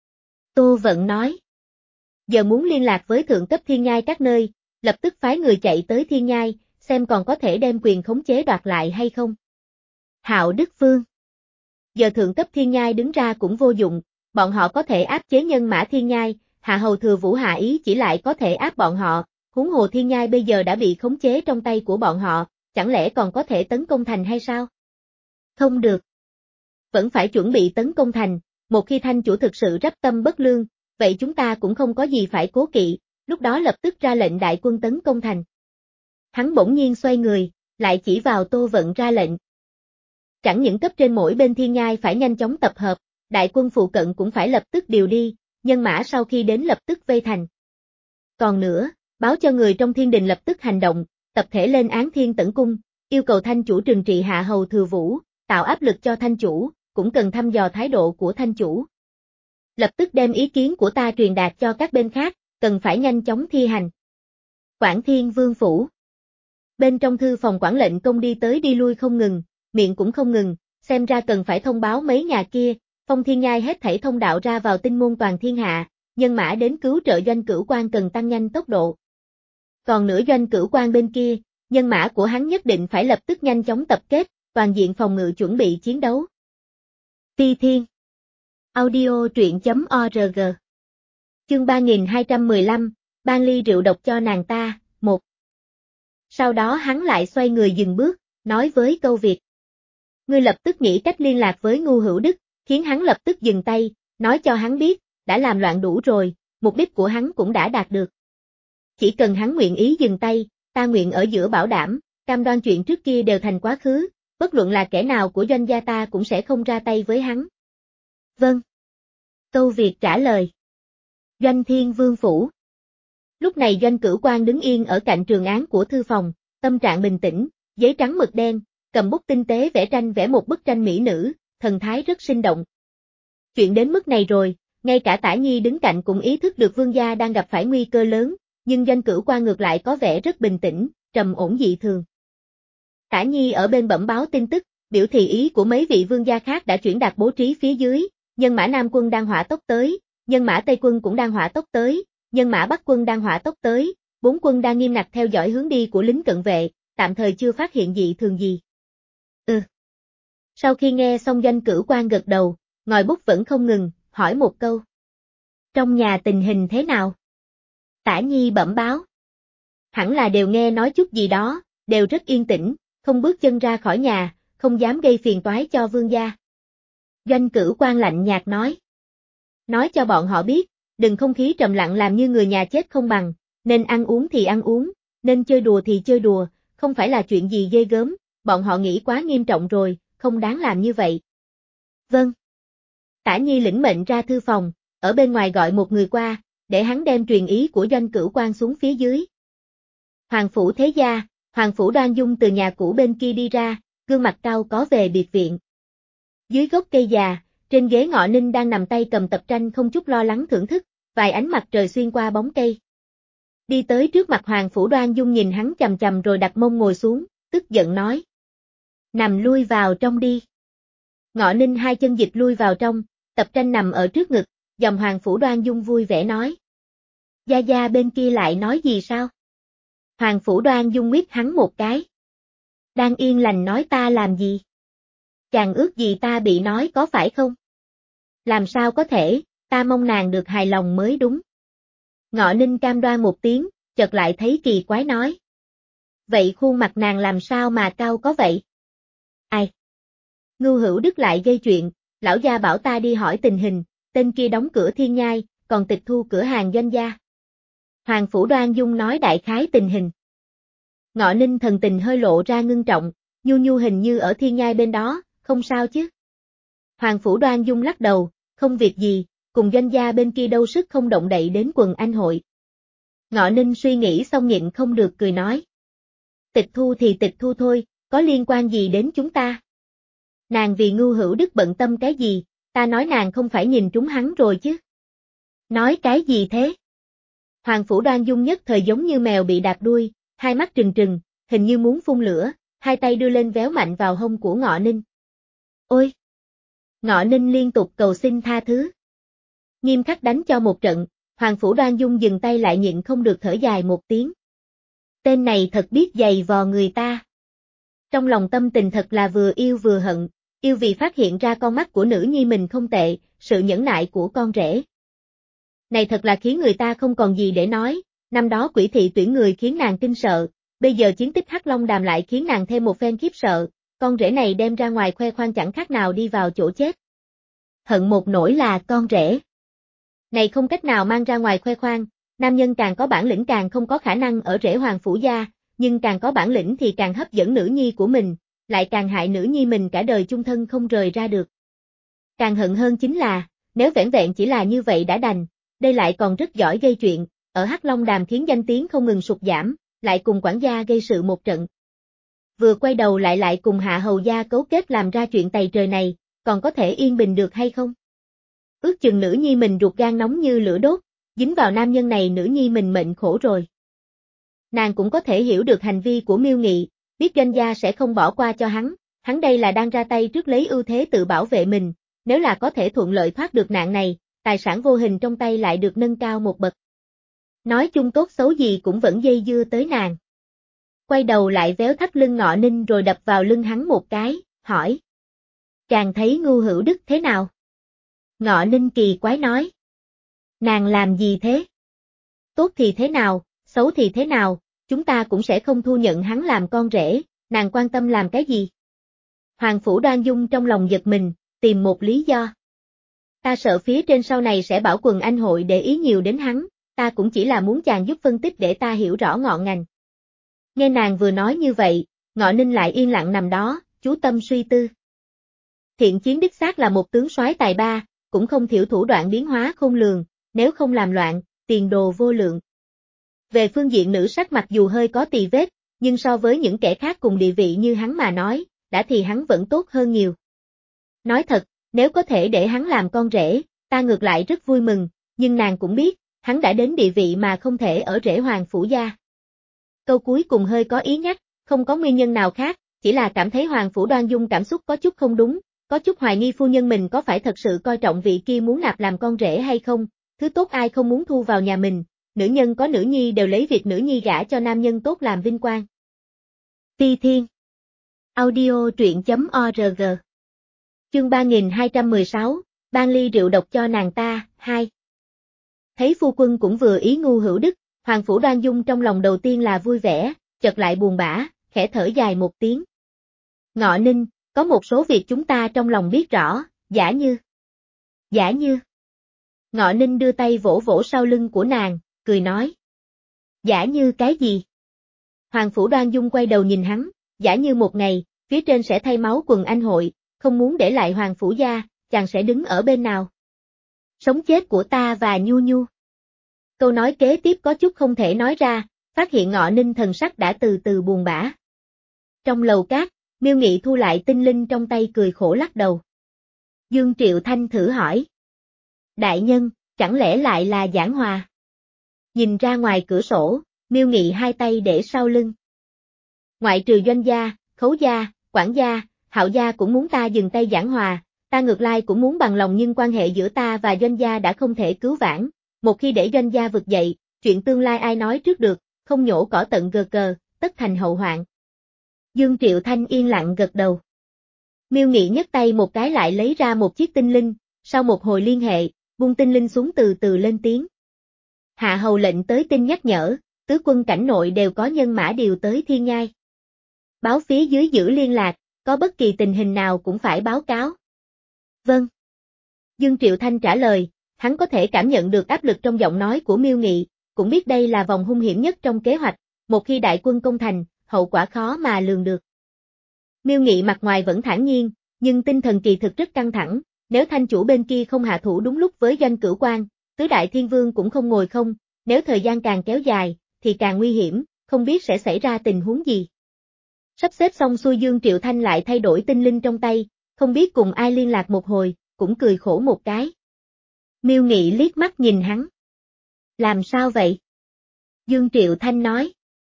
Tô Vận nói. Giờ muốn liên lạc với thượng cấp Thiên Nhai các nơi, lập tức phái người chạy tới Thiên Nhai, xem còn có thể đem quyền khống chế đoạt lại hay không. Hạo Đức Phương. Giờ thượng cấp Thiên Nhai đứng ra cũng vô dụng, bọn họ có thể áp chế nhân mã Thiên Nhai, Hạ hầu thừa vũ hạ ý chỉ lại có thể áp bọn họ, huống hồ Thiên Nhai bây giờ đã bị khống chế trong tay của bọn họ, chẳng lẽ còn có thể tấn công thành hay sao? Không được. Vẫn phải chuẩn bị tấn công thành, một khi Thanh chủ thực sự rắp tâm bất lương, vậy chúng ta cũng không có gì phải cố kỵ, lúc đó lập tức ra lệnh đại quân tấn công thành. Hắn bỗng nhiên xoay người, lại chỉ vào Tô Vận ra lệnh. Chẳng những cấp trên mỗi bên Thiên Nhai phải nhanh chóng tập hợp, đại quân phụ cận cũng phải lập tức điều đi, nhân mã sau khi đến lập tức vây thành. Còn nữa, báo cho người trong thiên đình lập tức hành động, tập thể lên án Thiên Tẩn Cung, yêu cầu Thanh chủ trừng trị Hạ hầu thừa vũ, tạo áp lực cho Thanh chủ, cũng cần thăm dò thái độ của Thanh chủ. Lập tức đem ý kiến của ta truyền đạt cho các bên khác, cần phải nhanh chóng thi hành. Quảng Thiên Vương Phủ. Bên trong thư phòng quản lệnh công đi tới đi lui không ngừng, miệng cũng không ngừng, xem ra cần phải thông báo mấy nhà kia, Phong Thiên Nhai hết thảy thông đạo ra vào tinh môn toàn thiên hạ, nhân mã đến cứu trợ Doanh Cửu Quan cần tăng nhanh tốc độ. Còn nữa Doanh Cửu Quan bên kia, nhân mã của hắn nhất định phải lập tức nhanh chóng tập kết, toàn diện phòng ngự chuẩn bị chiến đấu. Ti Thiên. Audio truyện chấm org. Chương ba nghìn hai trăm mười lăm, ban ly rượu độc cho nàng ta, một. Sau đó hắn lại xoay người dừng bước, nói với Câu Việt. Ngươi lập tức nghĩ cách liên lạc với Ngưu Hữu Đức, khiến hắn lập tức dừng tay, nói cho hắn biết, đã làm loạn đủ rồi, mục đích của hắn cũng đã đạt được. Chỉ cần hắn nguyện ý dừng tay, ta nguyện ở giữa bảo đảm, cam đoan chuyện trước kia đều thành quá khứ, bất luận là kẻ nào của Doanh gia ta cũng sẽ không ra tay với hắn. Vâng. Câu Việt trả lời. Doanh Thiên Vương Phủ. Lúc này Doanh Cửu Quan đứng yên ở cạnh trường án của thư phòng, tâm trạng bình tĩnh, giấy trắng mực đen, cầm bút tinh tế vẽ tranh vẽ một bức tranh mỹ nữ, thần thái rất sinh động. Chuyện đến mức này rồi, ngay cả Tả Nhi đứng cạnh cũng ý thức được vương gia đang gặp phải nguy cơ lớn, nhưng Doanh Cửu Quan ngược lại có vẻ rất bình tĩnh, trầm ổn dị thường. Tả Nhi ở bên bẩm báo tin tức, biểu thị ý của mấy vị vương gia khác đã chuyển đạt bố trí phía dưới, nhân mã Nam quân đang hỏa tốc tới, nhân mã Tây quân cũng đang hỏa tốc tới, nhân mã Bắc quân đang hỏa tốc tới, bốn quân đang nghiêm ngặt theo dõi hướng đi của lính cận vệ, tạm thời chưa phát hiện dị thường gì. Ừ. Sau khi nghe xong Doanh Cửu Quan gật đầu, ngòi bút vẫn không ngừng, hỏi một câu. Trong nhà tình hình thế nào? Tả Nhi bẩm báo. Hẳn là đều nghe nói chút gì đó, đều rất yên tĩnh, không bước chân ra khỏi nhà, không dám gây phiền toái cho vương gia. Doanh Cửu Quan lạnh nhạt nói. Nói cho bọn họ biết, đừng không khí trầm lặng làm như người nhà chết không bằng, nên ăn uống thì ăn uống, nên chơi đùa thì chơi đùa, không phải là chuyện gì ghê gớm, bọn họ nghĩ quá nghiêm trọng rồi, không đáng làm như vậy. Vâng. Tả Nhi lĩnh mệnh ra thư phòng, ở bên ngoài gọi một người qua, để hắn đem truyền ý của Doanh Cửu Quan xuống phía dưới. Hoàng phủ thế gia, Hoàng Phủ Đoan Dung từ nhà cũ bên kia đi ra, gương mặt cao có về biệt viện. Dưới gốc cây già, trên ghế Ngọ Ninh đang nằm tay cầm tập tranh không chút lo lắng thưởng thức, vài ánh mặt trời xuyên qua bóng cây. Đi tới trước mặt Hoàng Phủ Đoan Dung nhìn hắn chằm chằm rồi đặt mông ngồi xuống, tức giận nói. Nằm lui vào trong đi. Ngọ Ninh hai chân dịch lui vào trong, tập tranh nằm ở trước ngực, dòng Hoàng Phủ Đoan Dung vui vẻ nói. Gia Gia bên kia lại nói gì sao? Hoàng Phủ Đoan Dung nguyết hắn một cái. Đang yên lành nói ta làm gì? Chàng ước gì ta bị nói có phải không? Làm sao có thể, ta mong nàng được hài lòng mới đúng. Ngọ Ninh cam đoan một tiếng, chợt lại thấy kỳ quái nói. Vậy khuôn mặt nàng làm sao mà cao có vậy? Ai? Ngưu Hữu Đức lại gây chuyện, lão gia bảo ta đi hỏi tình hình, tên kia đóng cửa Thiên Nhai, còn tịch thu cửa hàng Doanh gia. Hoàng Phủ Đoan Dung nói đại khái tình hình. Ngọ Ninh thần tình hơi lộ ra ngưng trọng, Nhu Nhu hình như ở Thiên Nhai bên đó, không sao chứ? Hoàng Phủ Đoan Dung lắc đầu, không việc gì, cùng Doanh gia bên kia đâu sức không động đậy đến quần anh hội. Ngọ Ninh suy nghĩ xong nhịn không được cười nói. Tịch thu thì tịch thu thôi, có liên quan gì đến chúng ta? Nàng vì Ngưu Hữu Đức bận tâm cái gì, ta nói nàng không phải nhìn trúng hắn rồi chứ? Nói cái gì thế? Hoàng Phủ Đoan Dung nhất thời giống như mèo bị đạp đuôi, hai mắt trừng trừng, hình như muốn phun lửa, hai tay đưa lên véo mạnh vào hông của Ngọ Ninh. Ôi! Ngọ Ninh liên tục cầu xin tha thứ. Nghiêm khắc đánh cho một trận, Hoàng Phủ Đoan Dung dừng tay lại nhịn không được thở dài một tiếng. Tên này thật biết giày vò người ta. Trong lòng tâm tình thật là vừa yêu vừa hận, yêu vì phát hiện ra con mắt của nữ nhi mình không tệ, sự nhẫn nại của con rể. Này thật là khiến người ta không còn gì để nói, năm đó Quỷ thị tuyển người khiến nàng kinh sợ, bây giờ chiến tích Hắc Long Đàm lại khiến nàng thêm một phen khiếp sợ, con rể này đem ra ngoài khoe khoang chẳng khác nào đi vào chỗ chết. Hận một nỗi là con rể này không cách nào mang ra ngoài khoe khoang, nam nhân càng có bản lĩnh càng không có khả năng ở rể Hoàng Phủ gia, nhưng càng có bản lĩnh thì càng hấp dẫn nữ nhi của mình, lại càng hại nữ nhi mình cả đời chung thân không rời ra được. Càng hận hơn chính là, nếu vẻn vẹn chỉ là như vậy đã đành, đây lại còn rất giỏi gây chuyện, ở Hắc Long Đàm khiến danh tiếng không ngừng sụt giảm, lại cùng quản gia gây sự một trận. Vừa quay đầu lại lại cùng Hạ Hầu gia cấu kết làm ra chuyện tày trời này, còn có thể yên bình được hay không? Ước chừng nữ nhi mình ruột gan nóng như lửa đốt, dính vào nam nhân này nữ nhi mình mệnh khổ rồi. Nàng cũng có thể hiểu được hành vi của Miêu Nghị, biết Doanh gia sẽ không bỏ qua cho hắn, hắn đây là đang ra tay trước lấy ưu thế tự bảo vệ mình, nếu là có thể thuận lợi thoát được nạn này, tài sản vô hình trong tay lại được nâng cao một bậc. Nói chung tốt xấu gì cũng vẫn dây dưa tới nàng. Quay đầu lại véo thắt lưng Ngọ Ninh rồi đập vào lưng hắn một cái, hỏi. Chàng thấy Ngưu Hữu Đức thế nào? Ngọ Ninh kỳ quái nói. Nàng làm gì thế? Tốt thì thế nào, xấu thì thế nào, chúng ta cũng sẽ không thu nhận hắn làm con rể, nàng quan tâm làm cái gì? Hoàng Phủ Đoan Dung trong lòng giật mình, tìm một lý do. Ta sợ phía trên sau này sẽ bảo quần anh hội để ý nhiều đến hắn, ta cũng chỉ là muốn chàng giúp phân tích để ta hiểu rõ ngọn ngành. Nghe nàng vừa nói như vậy, Ngọ Ninh lại yên lặng nằm đó, chú tâm suy tư. Thiện Chiến đích xác là một tướng soái tài ba, cũng không thiểu thủ đoạn biến hóa khôn lường, nếu không làm loạn, tiền đồ vô lượng. Về phương diện nữ sắc mặc dù hơi có tì vết, nhưng so với những kẻ khác cùng địa vị như hắn mà nói, đã thì hắn vẫn tốt hơn nhiều. Nói thật, nếu có thể để hắn làm con rể, ta ngược lại rất vui mừng, nhưng nàng cũng biết, hắn đã đến địa vị mà không thể ở rể Hoàng Phủ gia. Câu cuối cùng hơi có ý nhắc, không có nguyên nhân nào khác, chỉ là cảm thấy Hoàng Phủ Đoan Dung cảm xúc có chút không đúng, có chút hoài nghi phu nhân mình có phải thật sự coi trọng vị kia muốn nạp làm con rể hay không, thứ tốt ai không muốn thu vào nhà mình, nữ nhân có nữ nhi đều lấy việc nữ nhi gả cho nam nhân tốt làm vinh quang. Ti Thiên Audio truyện chấm org Chương ba nghìn hai trăm mười sáu, ban ly rượu độc cho nàng ta, hai. Thấy phu quân cũng vừa ý Ngưu Hữu Đức, Hoàng Phủ Đoan Dung trong lòng đầu tiên là vui vẻ, chợt lại buồn bã, khẽ thở dài một tiếng. Ngọ Ninh, có một số việc chúng ta trong lòng biết rõ, giả như. Giả như. Ngọ Ninh đưa tay vỗ vỗ sau lưng của nàng, cười nói. Giả như cái gì? Hoàng Phủ Đoan Dung quay đầu nhìn hắn, giả như một ngày, phía trên sẽ thay máu quần anh hội, không muốn để lại Hoàng Phủ gia, chàng sẽ đứng ở bên nào? Sống chết của ta và Nhu Nhu. Câu nói kế tiếp có chút không thể nói ra, phát hiện Ngọ Ninh thần sắc đã từ từ buồn bã. Trong lầu cát, Miêu Nghị thu lại tinh linh trong tay cười khổ lắc đầu. Dương Triệu Thanh thử hỏi. Đại nhân, chẳng lẽ lại là giảng hòa? Nhìn ra ngoài cửa sổ, Miêu Nghị hai tay để sau lưng. Ngoại trừ Doanh gia, Khấu gia, Quản gia, Hạo gia cũng muốn ta dừng tay giảng hòa, ta ngược lại cũng muốn bằng lòng, nhưng quan hệ giữa ta và Doanh gia đã không thể cứu vãn, một khi để Doanh gia vực dậy, chuyện tương lai ai nói trước được, không nhổ cỏ tận gờ cờ, tất thành hậu hoạn. Dương Triệu Thanh yên lặng gật đầu. Miêu Nghị nhấc tay một cái lại lấy ra một chiếc tinh linh, sau một hồi liên hệ, buông tinh linh xuống từ từ lên tiếng. Hạ hầu lệnh tới tin nhắc nhở, tứ quân cảnh nội đều có nhân mã điều tới Thiên Nhai. Báo phía dưới giữ liên lạc, có bất kỳ tình hình nào cũng phải báo cáo. Vâng. Dương Triệu Thanh trả lời, hắn có thể cảm nhận được áp lực trong giọng nói của Miêu Nghị, cũng biết đây là vòng hung hiểm nhất trong kế hoạch, một khi đại quân công thành, hậu quả khó mà lường được. Miêu Nghị mặt ngoài vẫn thản nhiên, nhưng tinh thần kỳ thực rất căng thẳng, nếu Thanh chủ bên kia không hạ thủ đúng lúc với Doanh Cửu Quan, tứ đại thiên vương cũng không ngồi không, nếu thời gian càng kéo dài, thì càng nguy hiểm, không biết sẽ xảy ra tình huống gì. Sắp xếp xong xuôi, Dương Triệu Thanh lại thay đổi tinh linh trong tay, không biết cùng ai liên lạc một hồi, cũng cười khổ một cái. Miêu Nghị liếc mắt nhìn hắn. Làm sao vậy? Dương Triệu Thanh nói.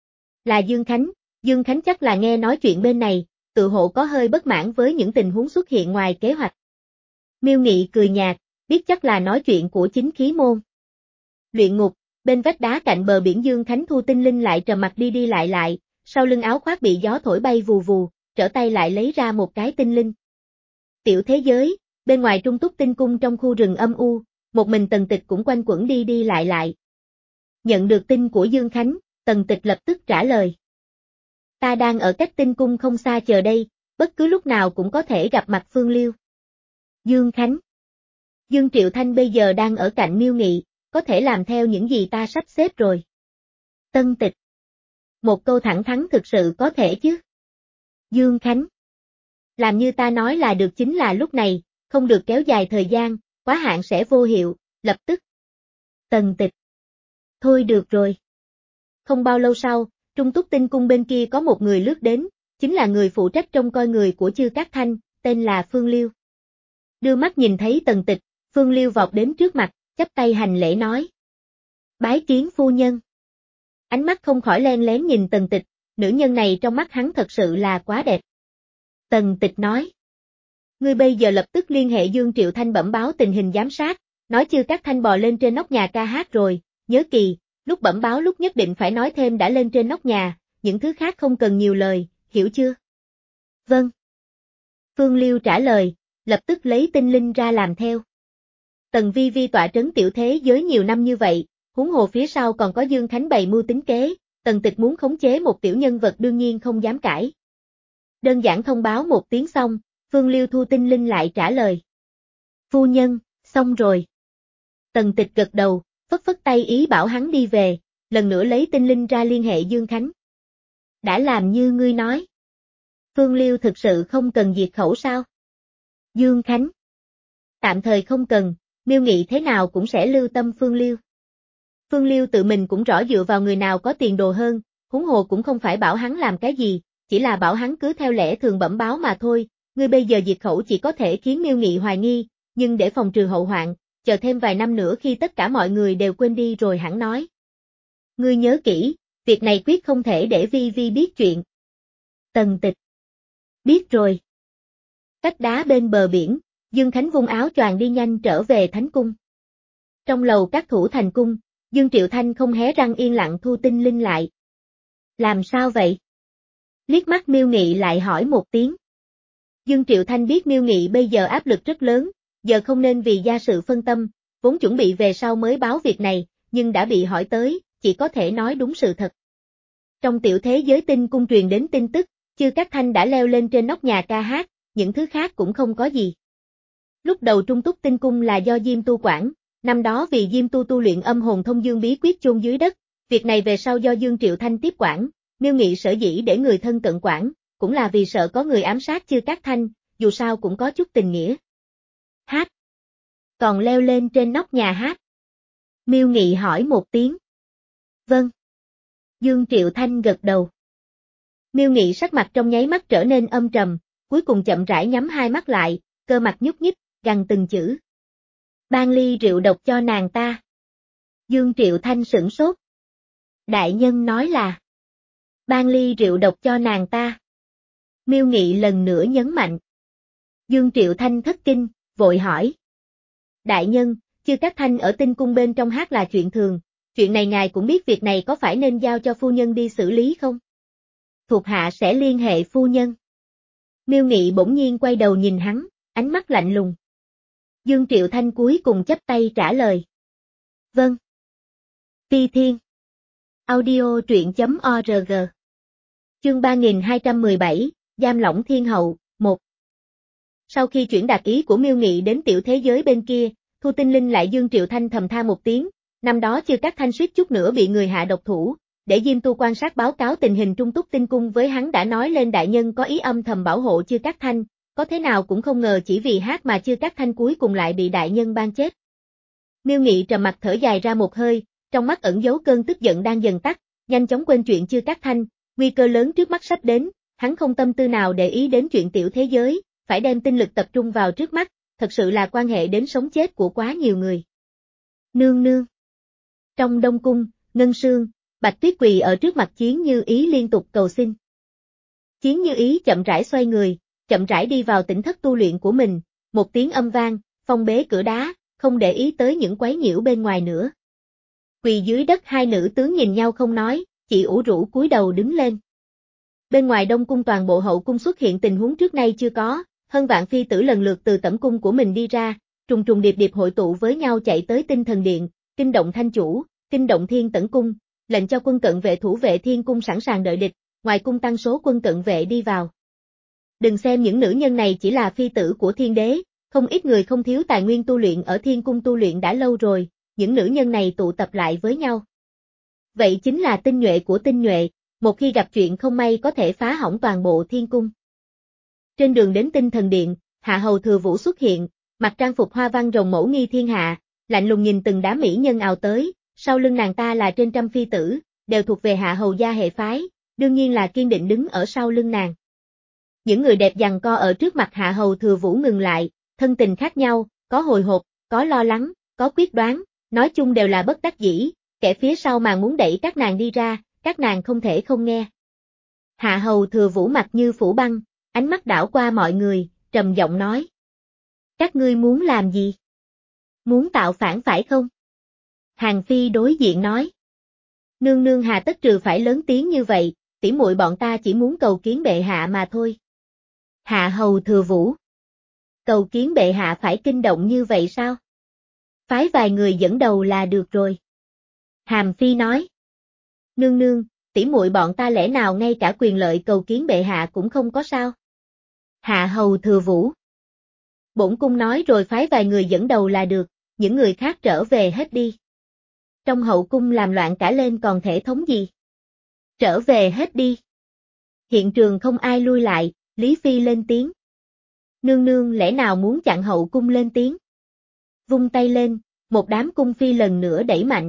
Là Dương Khánh, Dương Khánh chắc là nghe nói chuyện bên này, tự hộ có hơi bất mãn với những tình huống xuất hiện ngoài kế hoạch. Miêu Nghị cười nhạt, biết chắc là nói chuyện của chính khí môn. Luyện ngục, bên vách đá cạnh bờ biển, Dương Khánh thu tinh linh lại trầm mặc đi đi lại lại, sau lưng áo khoác bị gió thổi bay vù vù, trở tay lại lấy ra một cái tinh linh. Tiểu thế giới, bên ngoài Trung Túc Tinh Cung trong khu rừng âm u, một mình Tần Tịch cũng quanh quẩn đi đi lại lại. Nhận được tin của Dương Khánh, Tần Tịch lập tức trả lời. Ta đang ở cách Tinh Cung không xa chờ đây, bất cứ lúc nào cũng có thể gặp mặt Phương Liêu. Dương Khánh. Dương Triệu Thanh bây giờ đang ở cạnh Miêu Nghị, có thể làm theo những gì ta sắp xếp rồi. Tân Tịch. Một câu thẳng thắn thực sự có thể chứ. Dương Khánh. Làm như ta nói là được, chính là lúc này, không được kéo dài thời gian, quá hạn sẽ vô hiệu, lập tức. Tần Tịch. Thôi được rồi. Không bao lâu sau, Trung Túc Tinh Cung bên kia có một người lướt đến, chính là người phụ trách trông coi người của Chư Cát Thanh, tên là Phương Liêu. Đưa mắt nhìn thấy Tần Tịch, Phương Liêu vọt đến trước mặt, chắp tay hành lễ nói. Bái kiến phu nhân. Ánh mắt không khỏi len lén nhìn Tần Tịch, nữ nhân này trong mắt hắn thật sự là quá đẹp. Tần Tịch nói. Ngươi bây giờ lập tức liên hệ Dương Triệu Thanh bẩm báo tình hình giám sát, nói Chư Cát Thanh bò lên trên nóc nhà ca hát rồi, nhớ kỳ, lúc bẩm báo lúc nhất định phải nói thêm đã lên trên nóc nhà, những thứ khác không cần nhiều lời, hiểu chưa? Vâng. Phương Liêu trả lời, lập tức lấy tinh linh ra làm theo. Tần Vi Vi tọa trấn tiểu thế giới nhiều năm như vậy, huống hồ phía sau còn có Dương Khánh bày mưu tính kế, Tần Tịch muốn khống chế một tiểu nhân vật đương nhiên không dám cãi. Đơn giản thông báo một tiếng xong, Phương Liêu thu tinh linh lại trả lời. Phu nhân, xong rồi. Tần Tịch gật đầu, phất phất tay ý bảo hắn đi về, lần nữa lấy tinh linh ra liên hệ Dương Khánh. Đã làm như ngươi nói. Phương Liêu thực sự không cần diệt khẩu sao? Dương Khánh. Tạm thời không cần, Miêu Nghị thế nào cũng sẽ lưu tâm Phương Liêu. Phương Liêu tự mình cũng rõ dựa vào người nào có tiền đồ hơn, huống hồ cũng không phải bảo hắn làm cái gì, chỉ là bảo hắn cứ theo lẽ thường bẩm báo mà thôi, ngươi bây giờ diệt khẩu chỉ có thể khiến Miêu Nghị hoài nghi, nhưng để phòng trừ hậu hoạn, chờ thêm vài năm nữa khi tất cả mọi người đều quên đi rồi hẳn nói. Ngươi nhớ kỹ, việc này quyết không thể để Vi Vi biết chuyện. Tần Tịch. Biết rồi. Cách đá bên bờ biển, Dương Khánh vung áo choàng đi nhanh trở về Thánh Cung. Trong lầu các thủ thành cung, Dương Triệu Thanh không hé răng yên lặng thu tinh linh lại. Làm sao vậy? Liếc mắt Miêu Nghị lại hỏi một tiếng. Dương Triệu Thanh biết Miêu Nghị bây giờ áp lực rất lớn, giờ không nên vì gia sự phân tâm, vốn chuẩn bị về sau mới báo việc này, nhưng đã bị hỏi tới, chỉ có thể nói đúng sự thật. Trong tiểu thế giới Tinh Cung truyền đến tin tức, Chư Cát Thanh đã leo lên trên nóc nhà ca hát, những thứ khác cũng không có gì. Lúc đầu Trung Túc Tinh Cung là do Diêm Tu quản, năm đó vì Diêm Tu tu luyện âm hồn thông dương bí quyết chôn dưới đất, việc này về sau do Dương Triệu Thanh tiếp quản, Miêu Nghị sở dĩ để người thân cận quản, cũng là vì sợ có người ám sát Chư Cát Thanh, dù sao cũng có chút tình nghĩa. Hát. Còn leo lên trên nóc nhà hát. Miêu Nghị hỏi một tiếng. Vâng. Dương Triệu Thanh gật đầu. Miêu Nghị sắc mặt trong nháy mắt trở nên âm trầm, cuối cùng chậm rãi nhắm hai mắt lại, cơ mặt nhúc nhích, gằn từng chữ. Ban ly rượu độc cho nàng ta. Dương Triệu Thanh sửng sốt. Đại nhân nói là ban ly rượu độc cho nàng ta. Miêu Nghị lần nữa nhấn mạnh. Dương Triệu Thanh thất kinh, vội hỏi. Đại nhân, Chư Cát Thanh ở Tinh Cung bên trong hát là chuyện thường, chuyện này ngài cũng biết, việc này có phải nên giao cho phu nhân đi xử lý không? Thuộc hạ sẽ liên hệ phu nhân. Miêu Nghị bỗng nhiên quay đầu nhìn hắn, ánh mắt lạnh lùng. Dương Triệu Thanh cuối cùng chắp tay trả lời. Vâng. Ti Thiên. Audio truyện chấm org. Chương ba nghìn hai trăm mười bảy, Giam lỏng thiên hậu, một. Sau khi chuyển đạt ý của Miêu Nghị đến tiểu thế giới bên kia, Thu Tinh Linh lại Dương Triệu Thanh thầm than một tiếng, năm đó Chư Cát Thanh suýt chút nữa bị người hạ độc thủ, để Diêm Tu quan sát báo cáo tình hình trung túc Tinh Cung với hắn đã nói lên đại nhân có ý âm thầm bảo hộ Chư Cát Thanh, có thế nào cũng không ngờ chỉ vì hát mà Chư Cát Thanh cuối cùng lại bị đại nhân ban chết. Miêu Nghị trầm mặt thở dài ra một hơi, trong mắt ẩn giấu cơn tức giận đang dần tắt, nhanh chóng quên chuyện Chư Cát Thanh, nguy cơ lớn trước mắt sắp đến, hắn không tâm tư nào để ý đến chuyện tiểu thế giới, phải đem tinh lực tập trung vào trước mắt, thật sự là quan hệ đến sống chết của quá nhiều người. Nương nương. Trong Đông Cung, Ngân Sương, Bạch Tuyết quỳ ở trước mặt Chiến Như Ý liên tục cầu xin. Chiến Như Ý chậm rãi xoay người, chậm rãi đi vào tỉnh thất tu luyện của mình, một tiếng âm vang, phong bế cửa đá, không để ý tới những quấy nhiễu bên ngoài nữa. Quỳ dưới đất hai nữ tướng nhìn nhau không nói, chỉ ủ rũ cúi đầu đứng lên. Bên ngoài Đông Cung toàn bộ hậu cung xuất hiện tình huống trước nay chưa có, hơn vạn phi tử lần lượt từ tẩm cung của mình đi ra, trùng trùng điệp điệp hội tụ với nhau chạy tới Tinh Thần Điện, kinh động Thanh Chủ, kinh động Thiên Tẩn Cung, lệnh cho quân cận vệ thủ vệ Thiên Cung sẵn sàng đợi địch, ngoài cung tăng số quân cận vệ đi vào. Đừng xem những nữ nhân này chỉ là phi tử của thiên đế, không ít người không thiếu tài nguyên tu luyện ở Thiên Cung tu luyện đã lâu rồi, những nữ nhân này tụ tập lại với nhau. Vậy chính là tinh nhuệ của tinh nhuệ, một khi gặp chuyện không may có thể phá hỏng toàn bộ Thiên Cung. Trên đường đến Tinh Thần Điện, Hạ Hầu Thừa Vũ xuất hiện, mặc trang phục hoa văn rồng mẫu nghi thiên hạ, lạnh lùng nhìn từng đám mỹ nhân ào tới, sau lưng nàng ta là trên trăm phi tử, đều thuộc về Hạ Hầu gia hệ phái, đương nhiên là kiên định đứng ở sau lưng nàng. Những người đẹp giằng co ở trước mặt Hạ Hầu Thừa Vũ ngừng lại, thân tình khác nhau, có hồi hộp, có lo lắng, có quyết đoán, nói chung đều là bất đắc dĩ, kẻ phía sau màn muốn đẩy các nàng đi ra, các nàng không thể không nghe. Hạ Hầu Thừa Vũ mặt như phủ băng, ánh mắt đảo qua mọi người, trầm giọng nói. Các ngươi muốn làm gì? Muốn tạo phản phải không? Hàng Phi đối diện nói. Nương nương hà tất trừ phải lớn tiếng như vậy, tỉ muội bọn ta chỉ muốn cầu kiến bệ hạ mà thôi. Hạ Hầu Thừa Vũ. Cầu kiến bệ hạ phải kinh động như vậy sao? Phái vài người dẫn đầu là được rồi. Hàm Phi nói. Nương nương, tỉ muội bọn ta lẽ nào ngay cả quyền lợi cầu kiến bệ hạ cũng không có sao? Hạ Hầu Thừa Vũ. Bổn cung nói rồi phái vài người dẫn đầu là được, những người khác trở về hết đi. Trong hậu cung làm loạn cả lên còn thể thống gì? Trở về hết đi. Hiện trường không ai lui lại, Lý Phi lên tiếng. Nương nương lẽ nào muốn chặn hậu cung lên tiếng? Vung tay lên, một đám cung phi lần nữa đẩy mạnh.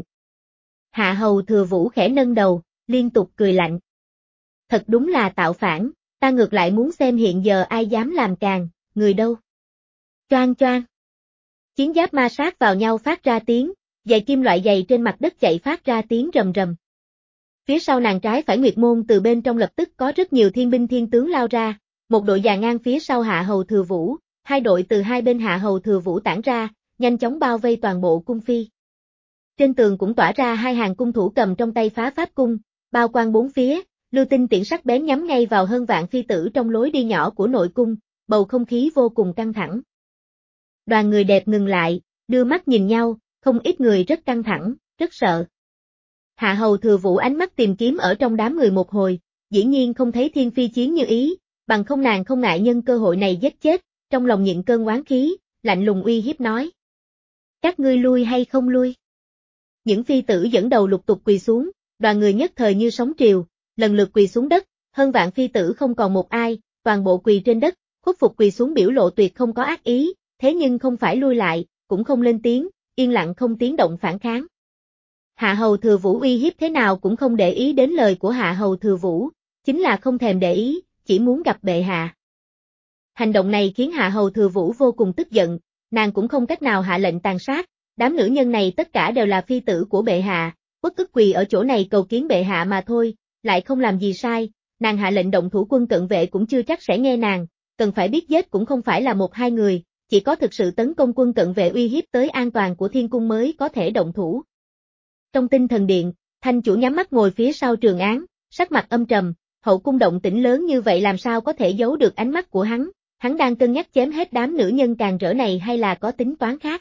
Hạ Hầu Thừa Vũ khẽ nâng đầu, liên tục cười lạnh. Thật đúng là tạo phản, ta ngược lại muốn xem hiện giờ ai dám làm càng, người đâu. Choang choang. Chiến giáp ma sát vào nhau phát ra tiếng, giày kim loại dày trên mặt đất chạy phát ra tiếng rầm rầm. Phía sau nàng trái phải Nguyệt Môn từ bên trong lập tức có rất nhiều thiên binh thiên tướng lao ra, một đội dàn ngang phía sau Hạ Hầu Thừa Vũ, hai đội từ hai bên Hạ Hầu Thừa Vũ tản ra, nhanh chóng bao vây toàn bộ cung phi. Trên tường cũng tỏa ra hai hàng cung thủ cầm trong tay phá pháp cung, bao quanh bốn phía, lưu tinh tiễn sắc bén nhắm ngay vào hơn vạn phi tử trong lối đi nhỏ của nội cung, bầu không khí vô cùng căng thẳng. Đoàn người đẹp ngừng lại, đưa mắt nhìn nhau, không ít người rất căng thẳng, rất sợ. Hạ Hầu Thừa Vũ ánh mắt tìm kiếm ở trong đám người một hồi, dĩ nhiên không thấy Thiên Phi Chiến Như Ý, bằng không nàng không ngại nhân cơ hội này giết chết, trong lòng nhịn cơn oán khí, lạnh lùng uy hiếp nói. Các ngươi lui hay không lui? Những phi tử dẫn đầu lục tục quỳ xuống, đoàn người nhất thời như sóng triều, lần lượt quỳ xuống đất, hơn vạn phi tử không còn một ai, toàn bộ quỳ trên đất, khuất phục quỳ xuống biểu lộ tuyệt không có ác ý, thế nhưng không phải lui lại, cũng không lên tiếng, yên lặng không tiếng động phản kháng. Hạ hầu thừa vũ uy hiếp thế nào cũng không để ý đến lời của hạ hầu thừa vũ, chính là không thèm để ý, chỉ muốn gặp bệ hạ. Hành động này khiến hạ hầu thừa vũ vô cùng tức giận, nàng cũng không cách nào hạ lệnh tàn sát, đám nữ nhân này tất cả đều là phi tử của bệ hạ, uất ức quỳ ở chỗ này cầu kiến bệ hạ mà thôi, lại không làm gì sai, nàng hạ lệnh động thủ quân cận vệ cũng chưa chắc sẽ nghe nàng, cần phải biết giết cũng không phải là một hai người, chỉ có thực sự tấn công quân cận vệ uy hiếp tới an toàn của thiên cung mới có thể động thủ. Trong tinh thần điện, Thanh chủ nhắm mắt ngồi phía sau Trường Án, sắc mặt âm trầm, hậu cung động tĩnh lớn như vậy làm sao có thể giấu được ánh mắt của hắn, hắn đang cân nhắc chém hết đám nữ nhân càn rỡ này hay là có tính toán khác.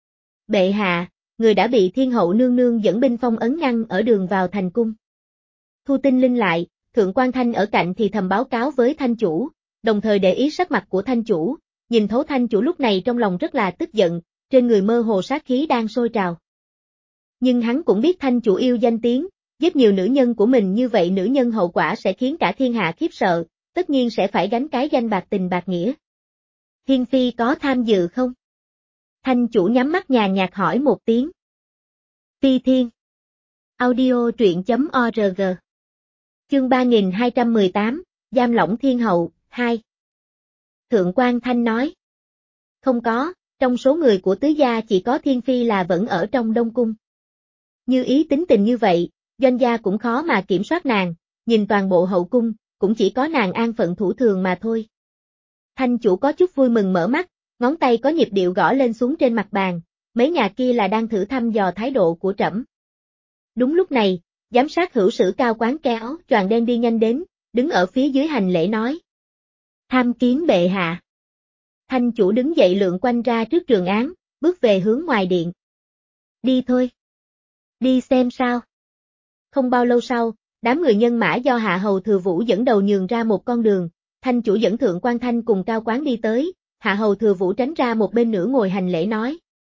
Bệ hạ, người đã bị thiên hậu nương nương dẫn binh phong ấn ngăn ở đường vào thành cung. Thu tinh linh lại, Thượng quan Thanh ở cạnh thì thầm báo cáo với Thanh chủ, đồng thời để ý sắc mặt của Thanh chủ, nhìn thấu Thanh chủ lúc này trong lòng rất là tức giận, trên người mơ hồ sát khí đang sôi trào. Nhưng hắn cũng biết Thanh chủ yêu danh tiếng, giết nhiều nữ nhân của mình như vậy nữ nhân hậu quả sẽ khiến cả thiên hạ khiếp sợ, tất nhiên sẽ phải gánh cái danh bạc tình bạc nghĩa. Thiên phi có tham dự không? Thanh chủ nhắm mắt nhàn nhạt hỏi một tiếng. Phi thiên. Audio truyện chấm org. Chương ba nghìn hai trăm mười tám, Giam lỏng thiên hậu, hai. Thượng quan Thanh nói. Không có, trong số người của tứ gia chỉ có thiên phi là vẫn ở trong Đông Cung. Như ý tính tình như vậy, doanh gia cũng khó mà kiểm soát nàng, nhìn toàn bộ hậu cung, cũng chỉ có nàng an phận thủ thường mà thôi. Thanh chủ có chút vui mừng mở mắt, ngón tay có nhịp điệu gõ lên xuống trên mặt bàn, mấy nhà kia là đang thử thăm dò thái độ của trẫm. Đúng lúc này, giám sát hữu sử cao quán kéo choàng đen đi nhanh đến, đứng ở phía dưới hành lễ nói. Tham kiến bệ hạ. Thanh chủ đứng dậy lượn quanh ra trước Trường Án, bước về hướng ngoài điện. Đi thôi. Đi xem sao. Không bao lâu sau, đám người nhân mã do hạ hầu thừa vũ dẫn đầu nhường ra một con đường, Thanh chủ dẫn Thượng quan Thanh cùng cao quán đi tới, hạ hầu thừa vũ tránh ra một bên nửa ngồi hành lễ nói.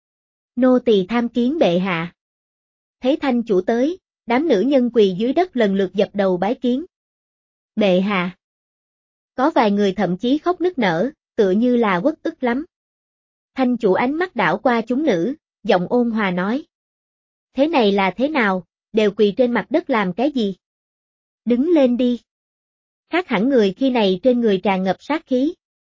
Nô tỳ tham kiến bệ hạ. Thấy Thanh chủ tới, đám nữ nhân quỳ dưới đất lần lượt dập đầu bái kiến. Bệ hạ. Có vài người thậm chí khóc nức nở, tựa như là uất ức lắm. Thanh chủ ánh mắt đảo qua chúng nữ, giọng ôn hòa nói. Thế này là thế nào, đều quỳ trên mặt đất làm cái gì? Đứng lên đi. Khác hẳn người khi này trên người tràn ngập sát khí.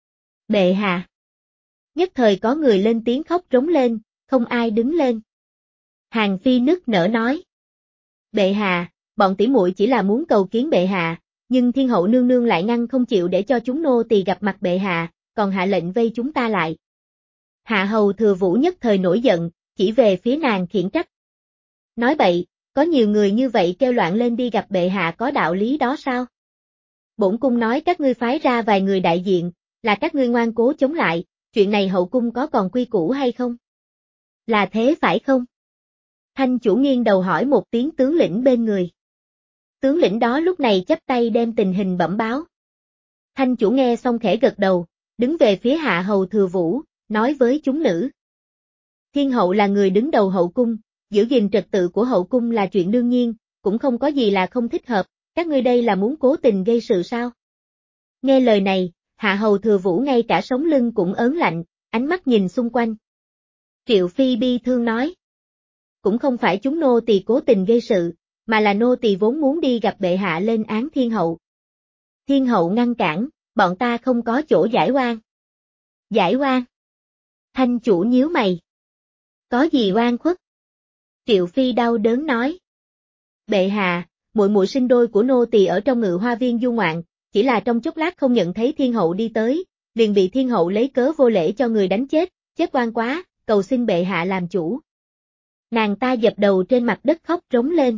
Bệ hạ. Nhất thời có người lên tiếng khóc rống lên, không ai đứng lên. Hàng phi nức nở nói. Bệ hạ, bọn tỷ muội chỉ là muốn cầu kiến bệ hạ, nhưng thiên hậu nương nương lại ngăn không chịu để cho chúng nô tỳ gặp mặt bệ hạ, còn hạ lệnh vây chúng ta lại. Hạ hầu thừa vũ nhất thời nổi giận, chỉ về phía nàng khiển trách. Nói bậy, có nhiều người như vậy kêu loạn lên đi gặp bệ hạ có đạo lý đó sao? Bổn cung nói các ngươi phái ra vài người đại diện, là các ngươi ngoan cố chống lại, chuyện này hậu cung có còn quy củ hay không? Là thế phải không? Thanh chủ nghiêng đầu hỏi một tiếng tướng lĩnh bên người. Tướng lĩnh đó lúc này chắp tay đem tình hình bẩm báo. Thanh chủ nghe xong khẽ gật đầu, đứng về phía hạ hầu thừa vũ, nói với chúng nữ. Thiên hậu là người đứng đầu hậu cung, giữ gìn trật tự của hậu cung là chuyện đương nhiên, cũng không có gì là không thích hợp, các ngươi đây là muốn cố tình gây sự sao? Nghe lời này, hạ hầu thừa vũ ngay cả sống lưng cũng ớn lạnh, ánh mắt nhìn xung quanh. Triệu Phi bi thương nói. Cũng không phải chúng nô tỳ cố tình gây sự, mà là nô tỳ vốn muốn đi gặp bệ hạ lên án thiên hậu. Thiên hậu ngăn cản, bọn ta không có chỗ giải oan. Giải oan? Thanh chủ nhíu mày. Có gì oan khuất? Triệu Phi đau đớn nói. Bệ hạ, muội muội sinh đôi của nô tỳ ở trong ngự hoa viên du ngoạn, chỉ là trong chốc lát không nhận thấy thiên hậu đi tới, liền bị thiên hậu lấy cớ vô lễ cho người đánh chết, chết oan quá, cầu xin bệ hạ làm chủ. Nàng ta dập đầu trên mặt đất khóc rống lên.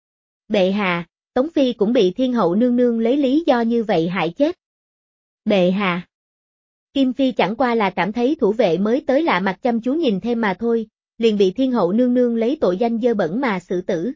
Bệ hạ, Tống Phi cũng bị thiên hậu nương nương lấy lý do như vậy hại chết. Bệ hạ. Kim Phi chẳng qua là cảm thấy thủ vệ mới tới lạ mặt chăm chú nhìn thêm mà thôi, liền bị thiên hậu nương nương lấy tội danh dơ bẩn mà xử tử.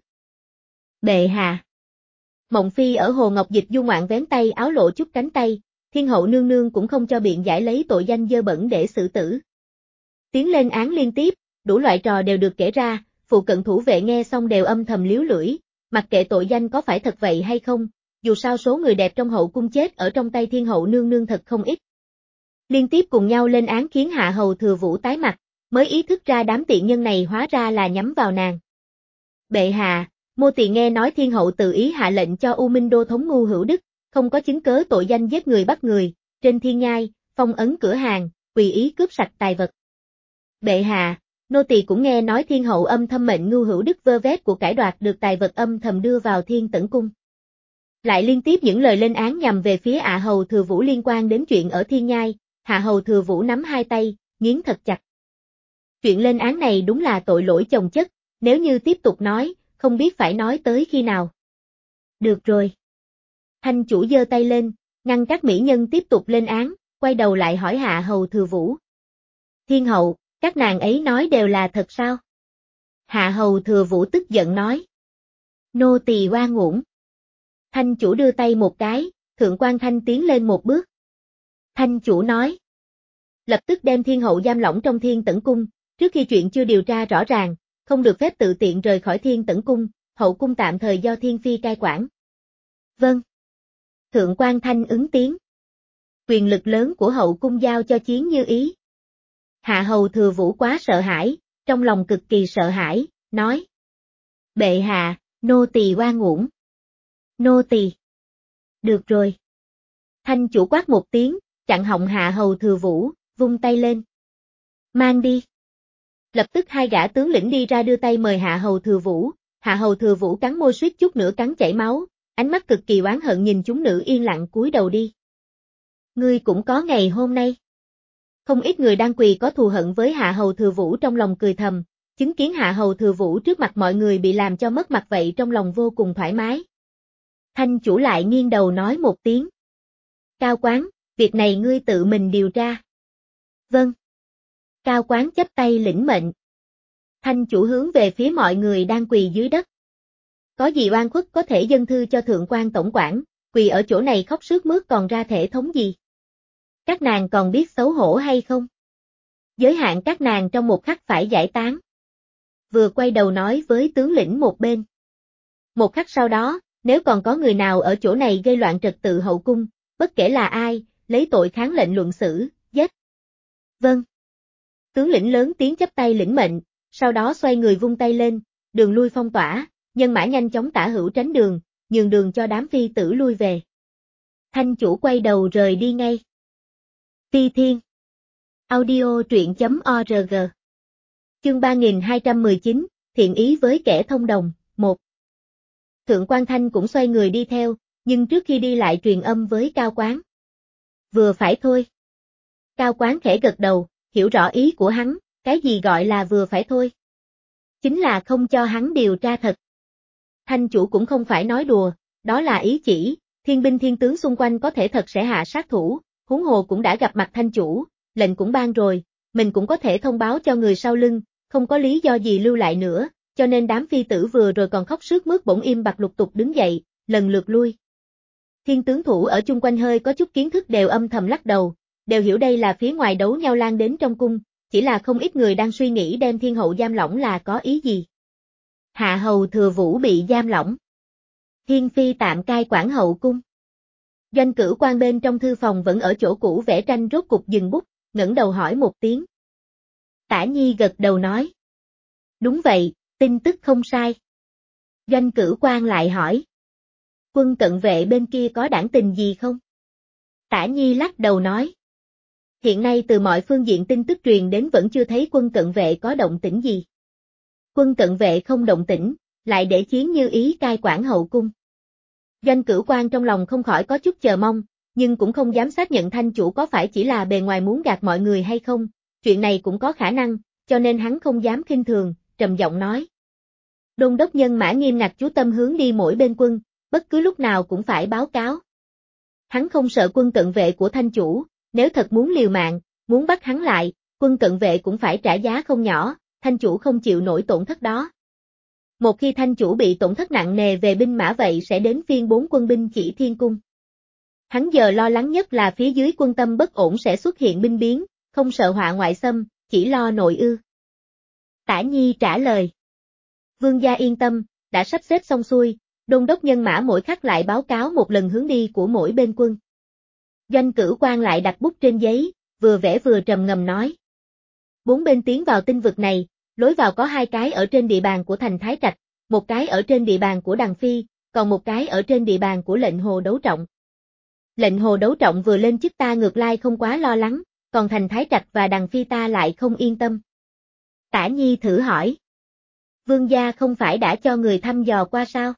Bệ hạ. Mộng Phi ở Hồ Ngọc Dịch du ngoạn vén tay áo lộ chút cánh tay, thiên hậu nương nương cũng không cho biện giải lấy tội danh dơ bẩn để xử tử. Tiến lên án liên tiếp, đủ loại trò đều được kể ra, phụ cận thủ vệ nghe xong đều âm thầm liếu lưỡi, mặc kệ tội danh có phải thật vậy hay không, dù sao số người đẹp trong hậu cung chết ở trong tay thiên hậu nương nương thật không ít. Liên tiếp cùng nhau lên án khiến hạ hầu thừa vũ tái mặt, mới ý thức ra đám tiện nhân này hóa ra là nhắm vào nàng. Bệ hạ, Mô Tỳ nghe nói thiên hậu tự ý hạ lệnh cho U Minh Đô thống Ngu Hữu Đức, không có chứng cớ tội danh giết người bắt người, trên thiên nhai, phong ấn cửa hàng, tùy ý cướp sạch tài vật. Bệ hạ, nô tỳ cũng nghe nói thiên hậu âm thầm mệnh Ngu Hữu Đức vơ vét của cải đoạt được tài vật âm thầm đưa vào Thiên Tẩn Cung. Lại liên tiếp những lời lên án nhằm về phía Hạ Hầu Thừa Vũ liên quan đến chuyện ở thiên nhai, Hạ Hầu Thừa Vũ nắm hai tay, nghiến thật chặt. Chuyện lên án này đúng là tội lỗi chồng chất, nếu như tiếp tục nói, không biết phải nói tới khi nào. Được rồi. Thanh chủ giơ tay lên, ngăn các mỹ nhân tiếp tục lên án, quay đầu lại hỏi Hạ Hầu Thừa Vũ. Thiên hậu, các nàng ấy nói đều là thật sao? Hạ Hầu Thừa Vũ tức giận nói. Nô tỳ oan uổng. Thanh chủ đưa tay một cái, Thượng quan Thanh tiến lên một bước. Thanh chủ nói. Lập tức đem thiên hậu giam lỏng trong Thiên Tẩn Cung, trước khi chuyện chưa điều tra rõ ràng, không được phép tự tiện rời khỏi Thiên Tẩn Cung, hậu cung tạm thời do Thiên Phi cai quản. Vâng. Thượng quan Thanh ứng tiếng. Quyền lực lớn của hậu cung giao cho Chiến Như ý. Hạ Hầu Thừa Vũ quá sợ hãi, trong lòng cực kỳ sợ hãi, nói. Bệ hạ, nô tỳ oan uổng. Nô tỳ. Được rồi. Thanh chủ quát một tiếng, chặn họng Hạ Hầu Thừa Vũ, vung tay lên. Mang đi. Lập tức hai gã tướng lĩnh đi ra đưa tay mời Hạ Hầu Thừa Vũ, Hạ Hầu Thừa Vũ cắn môi suýt chút nữa cắn chảy máu, ánh mắt cực kỳ oán hận nhìn chúng nữ yên lặng cúi đầu đi. Ngươi cũng có ngày hôm nay. Không ít người đang quỳ có thù hận với Hạ Hầu Thừa Vũ trong lòng cười thầm, chứng kiến Hạ Hầu Thừa Vũ trước mặt mọi người bị làm cho mất mặt vậy trong lòng vô cùng thoải mái. Thanh chủ lại nghiêng đầu nói một tiếng. Cao Quán, việc này ngươi tự mình điều tra. Vâng. Cao Quán chắp tay lĩnh mệnh. Thanh chủ hướng về phía mọi người đang quỳ dưới đất. Có gì oan khuất có thể dâng thư cho Thượng quan tổng quản, quỳ ở chỗ này khóc sướt mướt còn ra thể thống gì? Các nàng còn biết xấu hổ hay không? Giới hạn các nàng trong một khắc phải giải tán. Vừa quay đầu nói với tướng lĩnh một bên. Một khắc sau đó, nếu còn có người nào ở chỗ này gây loạn trật tự hậu cung, bất kể là ai, lấy tội kháng lệnh luận xử, giết. Vâng. Tướng lĩnh lớn tiếng chắp tay lĩnh mệnh, sau đó xoay người vung tay lên, đường lui phong tỏa, nhân mã nhanh chóng tả hữu tránh đường, nhường đường cho đám phi tử lui về. Thanh chủ quay đầu rời đi ngay. Phi Thiên. Audio truyện chấm org. Chương ba nghìn hai trăm mười chín, thiện ý với kẻ thông đồng, một. Thượng quan Thanh cũng xoay người đi theo, nhưng trước khi đi lại truyền âm với Cao Quán. Vừa phải thôi. Cao Quán khẽ gật đầu, hiểu rõ ý của hắn, cái gì gọi là vừa phải thôi. Chính là không cho hắn điều tra thật. Thanh chủ cũng không phải nói đùa, đó là ý chỉ, thiên binh thiên tướng xung quanh có thể thật sẽ hạ sát thủ, huống hồ cũng đã gặp mặt thanh chủ, lệnh cũng ban rồi, mình cũng có thể thông báo cho người sau lưng, không có lý do gì lưu lại nữa, cho nên đám phi tử vừa rồi còn khóc sướt mướt bỗng im bặt lục tục đứng dậy, lần lượt lui. Thiên tướng thủ ở chung quanh hơi có chút kiến thức đều âm thầm lắc đầu, đều hiểu đây là phía ngoài đấu nhau lan đến trong cung, chỉ là không ít người đang suy nghĩ đem thiên hậu giam lỏng là có ý gì. Hạ Hầu Thừa Vũ bị giam lỏng. Thiên phi tạm cai quản hậu cung. Doanh Cửu quan bên trong thư phòng vẫn ở chỗ cũ vẽ tranh rốt cục dừng bút, ngẩng đầu hỏi một tiếng. Tả Nhi gật đầu nói. Đúng vậy, tin tức không sai. Doanh Cửu quan lại hỏi. Quân cận vệ bên kia có đảng tình gì không? Tả Nhi lắc đầu nói. Hiện nay từ mọi phương diện tin tức truyền đến vẫn chưa thấy quân cận vệ có động tĩnh gì. Quân cận vệ không động tĩnh, lại để Chiến Như ý cai quản hậu cung. Doanh Cửu quan trong lòng không khỏi có chút chờ mong, nhưng cũng không dám xác nhận thanh chủ có phải chỉ là bề ngoài muốn gạt mọi người hay không, chuyện này cũng có khả năng, cho nên hắn không dám khinh thường, trầm giọng nói. Đôn đốc nhân mã nghiêm ngặt chú tâm hướng đi mỗi bên quân, bất cứ lúc nào cũng phải báo cáo. Hắn không sợ quân cận vệ của thanh chủ, nếu thật muốn liều mạng, muốn bắt hắn lại, quân cận vệ cũng phải trả giá không nhỏ, thanh chủ không chịu nổi tổn thất đó. Một khi thanh chủ bị tổn thất nặng nề về binh mã vậy sẽ đến phiên bốn quân binh chỉ thiên cung. Hắn giờ lo lắng nhất là phía dưới quân tâm bất ổn sẽ xuất hiện binh biến, không sợ họa ngoại xâm, chỉ lo nội ư. Tả Nhi trả lời. Vương gia yên tâm, đã sắp xếp xong xuôi, đôn đốc nhân mã mỗi khắc lại báo cáo một lần hướng đi của mỗi bên quân. Doanh Cửu quan lại đặt bút trên giấy, vừa vẽ vừa trầm ngâm nói. Bốn bên tiến vào tinh vực này, lối vào có hai cái ở trên địa bàn của thành Thái Trạch, một cái ở trên địa bàn của Đằng Phi, còn một cái ở trên địa bàn của lệnh Hồ Đấu Trọng. Lệnh Hồ Đấu Trọng vừa lên chức ta ngược lại không quá lo lắng, còn Thành Thái Trạch và Đằng Phi ta lại không yên tâm. Tả Nhi thử hỏi. Vương gia không phải đã cho người thăm dò qua sao?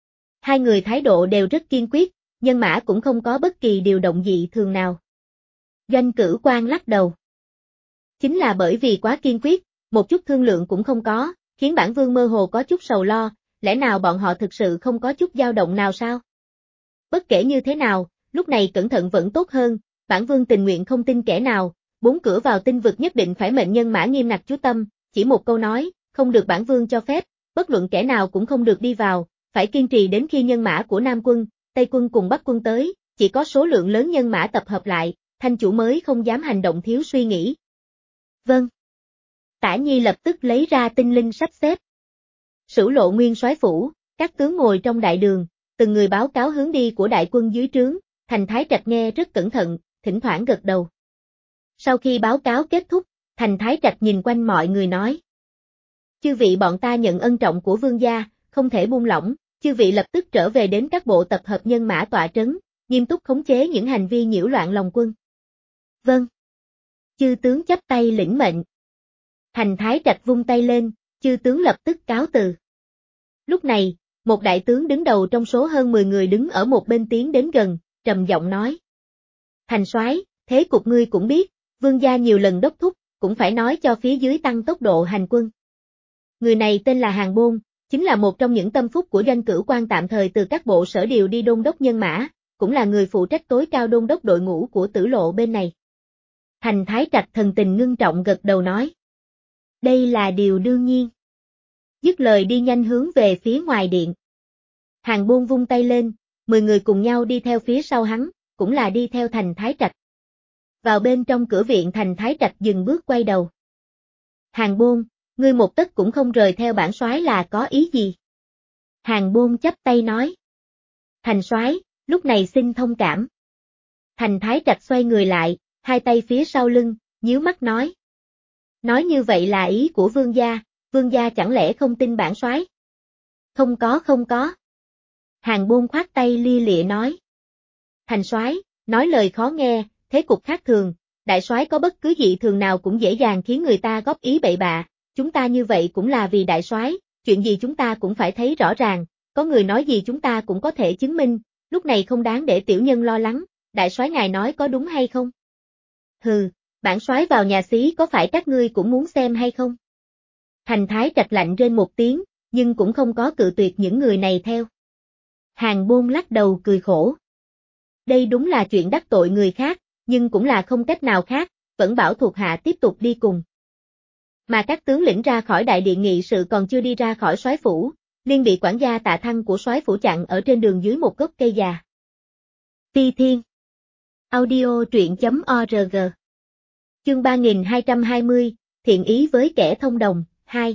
Hai người thái độ đều rất kiên quyết, nhân mã cũng không có bất kỳ điều động dị thường nào. Doanh Cửu Quan lắc đầu. Chính là bởi vì quá kiên quyết, một chút thương lượng cũng không có, khiến bản vương mơ hồ có chút sầu lo, lẽ nào bọn họ thực sự không có chút dao động nào sao? Bất kể như thế nào, lúc này cẩn thận vẫn tốt hơn, bản vương tình nguyện không tin kẻ nào, bốn cửa vào tinh vực nhất định phải mệnh nhân mã nghiêm ngặt chú tâm, chỉ một câu nói, không được bản vương cho phép, bất luận kẻ nào cũng không được đi vào, phải kiên trì đến khi nhân mã của Nam quân, Tây quân cùng Bắc quân tới, chỉ có số lượng lớn nhân mã tập hợp lại, thanh chủ mới không dám hành động thiếu suy nghĩ. Vâng. Tả Nhi lập tức lấy ra tinh linh sắp xếp. Sửu Lộ Nguyên soái phủ, các tướng ngồi trong đại đường, từng người báo cáo hướng đi của đại quân dưới trướng, Thành Thái Trạch nghe rất cẩn thận, thỉnh thoảng gật đầu. Sau khi báo cáo kết thúc, Thành Thái Trạch nhìn quanh mọi người nói. Chư vị bọn ta nhận ân trọng của vương gia, không thể buông lỏng, chư vị lập tức trở về đến các bộ tập hợp nhân mã tọa trấn, nghiêm túc khống chế những hành vi nhiễu loạn lòng quân. Vâng. Chư tướng chắp tay lĩnh mệnh. Thành Thái Trạch vung tay lên, chư tướng lập tức cáo từ. Lúc này, một đại tướng đứng đầu trong số hơn mười người đứng ở một bên tiến đến gần, trầm giọng nói. Thành soái, thế cục ngươi cũng biết, vương gia nhiều lần đốc thúc, cũng phải nói cho phía dưới tăng tốc độ hành quân. Người này tên là Hàng Bôn, chính là một trong những tâm phúc của Doanh Cửu Quan tạm thời từ các bộ sở điều đi đôn đốc nhân mã, cũng là người phụ trách tối cao đôn đốc đội ngũ của Tử Lộ bên này. Thành Thái Trạch thần tình ngưng trọng gật đầu nói. Đây là điều đương nhiên. Dứt lời đi nhanh hướng về phía ngoài điện. Hàng Bôn vung tay lên, mười người cùng nhau đi theo phía sau hắn, cũng là đi theo Thành Thái Trạch. Vào bên trong cửa viện Thành Thái Trạch dừng bước quay đầu. Hàng Bôn, ngươi một tấc cũng không rời theo bản soái là có ý gì? Hàng Bôn chắp tay nói. Thành soái, lúc này xin thông cảm. Thành Thái Trạch xoay người lại, hai tay phía sau lưng, nhíu mắt nói. Nói như vậy là ý của vương gia, vương gia chẳng lẽ không tin bản soái? Không có không có. Hàng Bôn khoát tay lia lịa nói. Thành soái, nói lời khó nghe, thế cục khác thường, đại soái có bất cứ dị thường nào cũng dễ dàng khiến người ta góp ý bậy bạ, chúng ta như vậy cũng là vì đại soái, chuyện gì chúng ta cũng phải thấy rõ ràng, có người nói gì chúng ta cũng có thể chứng minh, lúc này không đáng để tiểu nhân lo lắng, đại soái ngài nói có đúng hay không? Hừ, bản soái vào nhà xí có phải các ngươi cũng muốn xem hay không? Thành Thái Trạch lạnh rên một tiếng, nhưng cũng không có cự tuyệt những người này theo. Hàng Bôn lắc đầu cười khổ. Đây đúng là chuyện đắc tội người khác, nhưng cũng là không cách nào khác, vẫn bảo thuộc hạ tiếp tục đi cùng. Mà các tướng lĩnh ra khỏi đại điện nghị sự còn chưa đi ra khỏi soái phủ, liền bị quản gia Tạ Thăng của soái phủ chặn ở trên đường dưới một gốc cây già. Phi Thiên. Audio truyện chấm org. Chương ba nghìn hai trăm hai mươi, thiện ý với kẻ thông đồng, hai.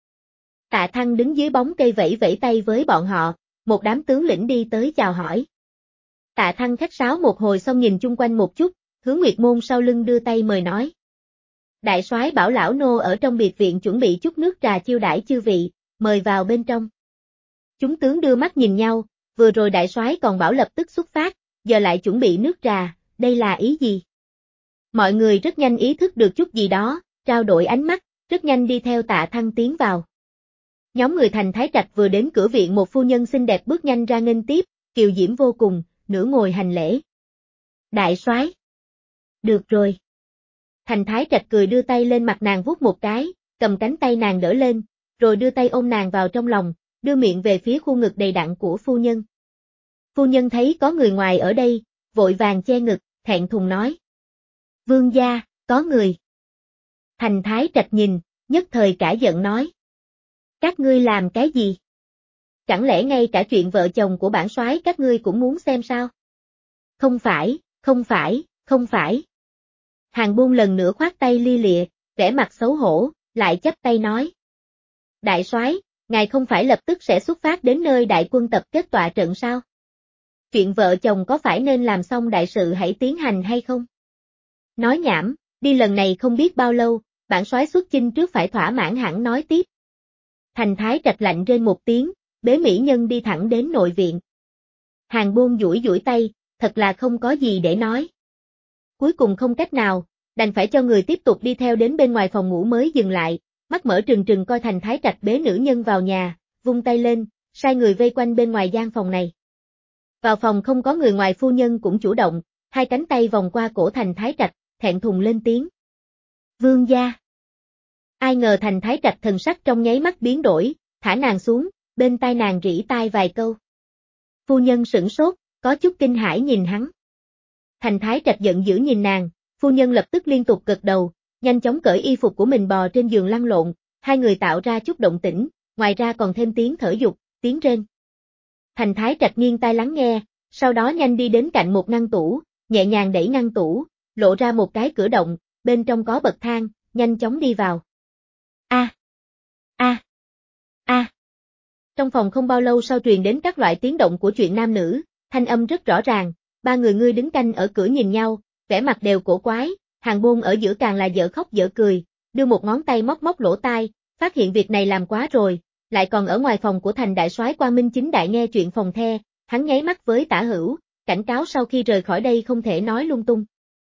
Tạ Thăng đứng dưới bóng cây vẫy vẫy tay với bọn họ, một đám tướng lĩnh đi tới chào hỏi. Tạ Thăng khách sáo một hồi xong nhìn chung quanh một chút, hướng Nguyệt Môn sau lưng đưa tay mời nói. Đại soái bảo lão nô ở trong biệt viện chuẩn bị chút nước trà chiêu đãi chư vị, mời vào bên trong. Chúng tướng đưa mắt nhìn nhau, vừa rồi đại soái còn bảo lập tức xuất phát, giờ lại chuẩn bị nước trà, đây là ý gì? Mọi người rất nhanh ý thức được chút gì đó, trao đổi ánh mắt, rất nhanh đi theo Tạ Thăng tiến vào. Nhóm người Thành Thái Trạch vừa đến cửa viện một phu nhân xinh đẹp bước nhanh ra nghênh tiếp, kiều diễm vô cùng, nửa ngồi hành lễ. Đại soái. Được rồi. Thành Thái Trạch cười đưa tay lên mặt nàng vuốt một cái, cầm cánh tay nàng đỡ lên, rồi đưa tay ôm nàng vào trong lòng, đưa miệng về phía khu ngực đầy đặn của phu nhân. Phu nhân thấy có người ngoài ở đây, vội vàng che ngực, thẹn thùng nói. Vương gia, có người. Thành Thái Trạch nhìn, nhất thời cả giận nói. Các ngươi làm cái gì? Chẳng lẽ ngay cả chuyện vợ chồng của bản soái các ngươi cũng muốn xem sao? Không phải, không phải, không phải. Hàng Bôn lần nữa khoát tay lia lịa, vẻ mặt xấu hổ, lại chắp tay nói. Đại soái, ngài không phải lập tức sẽ xuất phát đến nơi đại quân tập kết tọa trận sao? Chuyện vợ chồng có phải nên làm xong đại sự hãy tiến hành hay không? Nói nhảm, đi lần này không biết bao lâu, bản soái xuất chinh trước phải thỏa mãn hẳn nói tiếp. Thành Thái Trạch lạnh rên một tiếng, bế mỹ nhân đi thẳng đến nội viện. Hàng Bôn duỗi duỗi tay, thật là không có gì để nói. Cuối cùng không cách nào, đành phải cho người tiếp tục đi theo đến bên ngoài phòng ngủ mới dừng lại, mắt mở trừng trừng coi Thành Thái Trạch bế nữ nhân vào nhà, vung tay lên, sai người vây quanh bên ngoài gian phòng này. Vào phòng không có người ngoài, phu nhân cũng chủ động, hai cánh tay vòng qua cổ Thành Thái Trạch, thẹn thùng lên tiếng. Vương gia. Ai ngờ Thành Thái Trạch thần sắc trong nháy mắt biến đổi, thả nàng xuống, bên tai nàng rỉ tai vài câu. Phu nhân sửng sốt, có chút kinh hãi nhìn hắn. Thành Thái Trạch giận dữ nhìn nàng, phu nhân lập tức liên tục gật đầu, nhanh chóng cởi y phục của mình bò trên giường lăn lộn, hai người tạo ra chút động tĩnh, ngoài ra còn thêm tiếng thở dục, tiếng rên. Thành Thái Trạch nghiêng tai lắng nghe, sau đó nhanh đi đến cạnh một ngăn tủ, nhẹ nhàng đẩy ngăn tủ, lộ ra một cái cửa động, bên trong có bậc thang, nhanh chóng đi vào. A, a, a. Trong phòng không bao lâu sau truyền đến các loại tiếng động của chuyện nam nữ, thanh âm rất rõ ràng, ba người ngươi đứng canh ở cửa nhìn nhau, vẻ mặt đều cổ quái, Hàng Bôn ở giữa càng là dở khóc dở cười, đưa một ngón tay móc móc lỗ tai, phát hiện việc này làm quá rồi, lại còn ở ngoài phòng của Thành đại soái Quang Minh chính đại nghe chuyện phòng the, hắn nháy mắt với Tả Hữu, cảnh cáo sau khi rời khỏi đây không thể nói lung tung.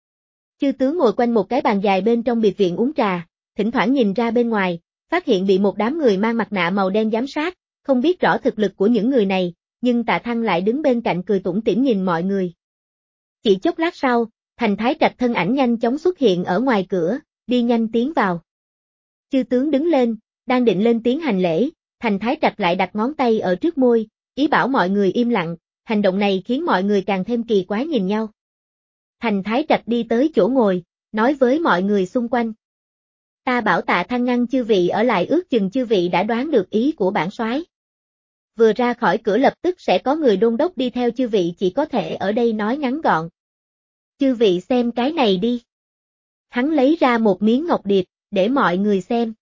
Chư tướng ngồi quanh một cái bàn dài bên trong biệt viện uống trà, thỉnh thoảng nhìn ra bên ngoài, phát hiện bị một đám người mang mặt nạ màu đen giám sát, không biết rõ thực lực của những người này, nhưng Tạ Thăng lại đứng bên cạnh cười tủm tỉm nhìn mọi người. Chỉ chốc lát sau, Thành Thái Trạch thân ảnh nhanh chóng xuất hiện ở ngoài cửa, đi nhanh tiến vào. Chư tướng đứng lên, đang định lên tiếng hành lễ, Thành Thái Trạch lại đặt ngón tay ở trước môi, ý bảo mọi người im lặng, hành động này khiến mọi người càng thêm kỳ quái nhìn nhau. Thành Thái Trạch đi tới chỗ ngồi, nói với mọi người xung quanh. Ta bảo Tạ Thăng ngăn chư vị ở lại, ước chừng chư vị đã đoán được ý của bản soái. Vừa ra khỏi cửa lập tức sẽ có người đôn đốc đi theo, chư vị chỉ có thể ở đây nói ngắn gọn. Chư vị xem cái này đi. Hắn lấy ra một miếng ngọc điệp, để mọi người xem.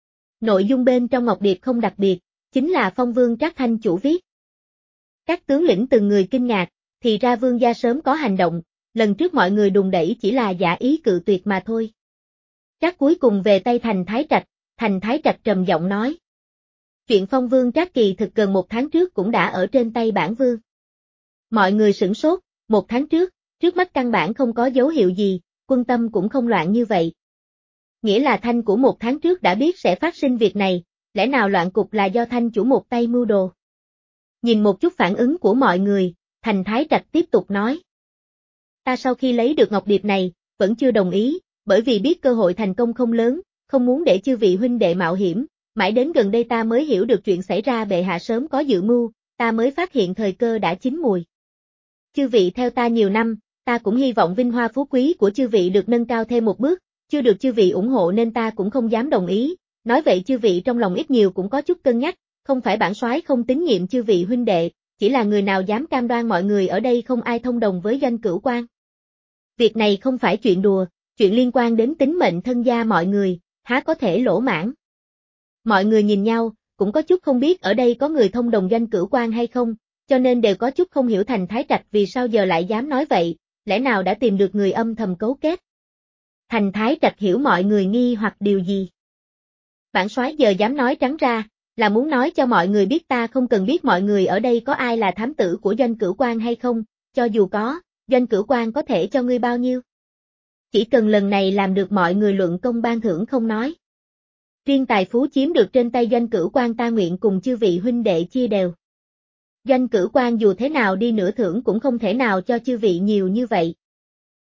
Nội dung bên trong ngọc điệp không đặc biệt, chính là Phong Vương Trác Thanh chủ viết. Các tướng lĩnh từng người kinh ngạc, thì ra vương gia sớm có hành động, lần trước mọi người đùn đẩy chỉ là giả ý cự tuyệt mà thôi. Trác cuối cùng về tay Thành Thái Trạch, Thành Thái Trạch trầm giọng nói. Chuyện Phong Vương Trác kỳ thực gần một tháng trước cũng đã ở trên tay bản vương. Mọi người sửng sốt, một tháng trước, trước mắt căn bản không có dấu hiệu gì, quân tâm cũng không loạn như vậy. Nghĩa là Thanh của một tháng trước đã biết sẽ phát sinh việc này, lẽ nào loạn cục là do Thanh chủ một tay mưu đồ? Nhìn một chút phản ứng của mọi người, Thành Thái Trạch tiếp tục nói. Ta sau khi lấy được ngọc điệp này, vẫn chưa đồng ý, bởi vì biết cơ hội thành công không lớn, không muốn để chư vị huynh đệ mạo hiểm, mãi đến gần đây ta mới hiểu được chuyện xảy ra, bệ hạ sớm có dự mưu, ta mới phát hiện thời cơ đã chín mùi. Chư vị theo ta nhiều năm, ta cũng hy vọng vinh hoa phú quý của chư vị được nâng cao thêm một bước, chưa được chư vị ủng hộ nên ta cũng không dám đồng ý, nói vậy chư vị trong lòng ít nhiều cũng có chút cân nhắc, không phải bản soái không tín nhiệm chư vị huynh đệ, chỉ là người nào dám cam đoan mọi người ở đây không ai thông đồng với Doanh Cửu Quan. Việc này không phải chuyện đùa, chuyện liên quan đến tính mệnh thân gia mọi người, há có thể lỗ mãn. Mọi người nhìn nhau, cũng có chút không biết ở đây có người thông đồng Doanh Cửu Quan hay không, cho nên đều có chút không hiểu Thành Thái Trạch vì sao giờ lại dám nói vậy, lẽ nào đã tìm được người âm thầm cấu kết. Thành Thái Trạch hiểu mọi người nghi hoặc điều gì. Bản soái giờ dám nói trắng ra, là muốn nói cho mọi người biết ta không cần biết mọi người ở đây có ai là thám tử của Doanh Cửu Quan hay không, cho dù có, Doanh Cửu Quan có thể cho ngươi bao nhiêu. Chỉ cần lần này làm được mọi người luận công ban thưởng không nói. Riêng tài phú chiếm được trên tay Doanh Cửu Quan ta nguyện cùng chư vị huynh đệ chia đều. Doanh Cửu Quan dù thế nào đi nữa thưởng cũng không thể nào cho chư vị nhiều như vậy,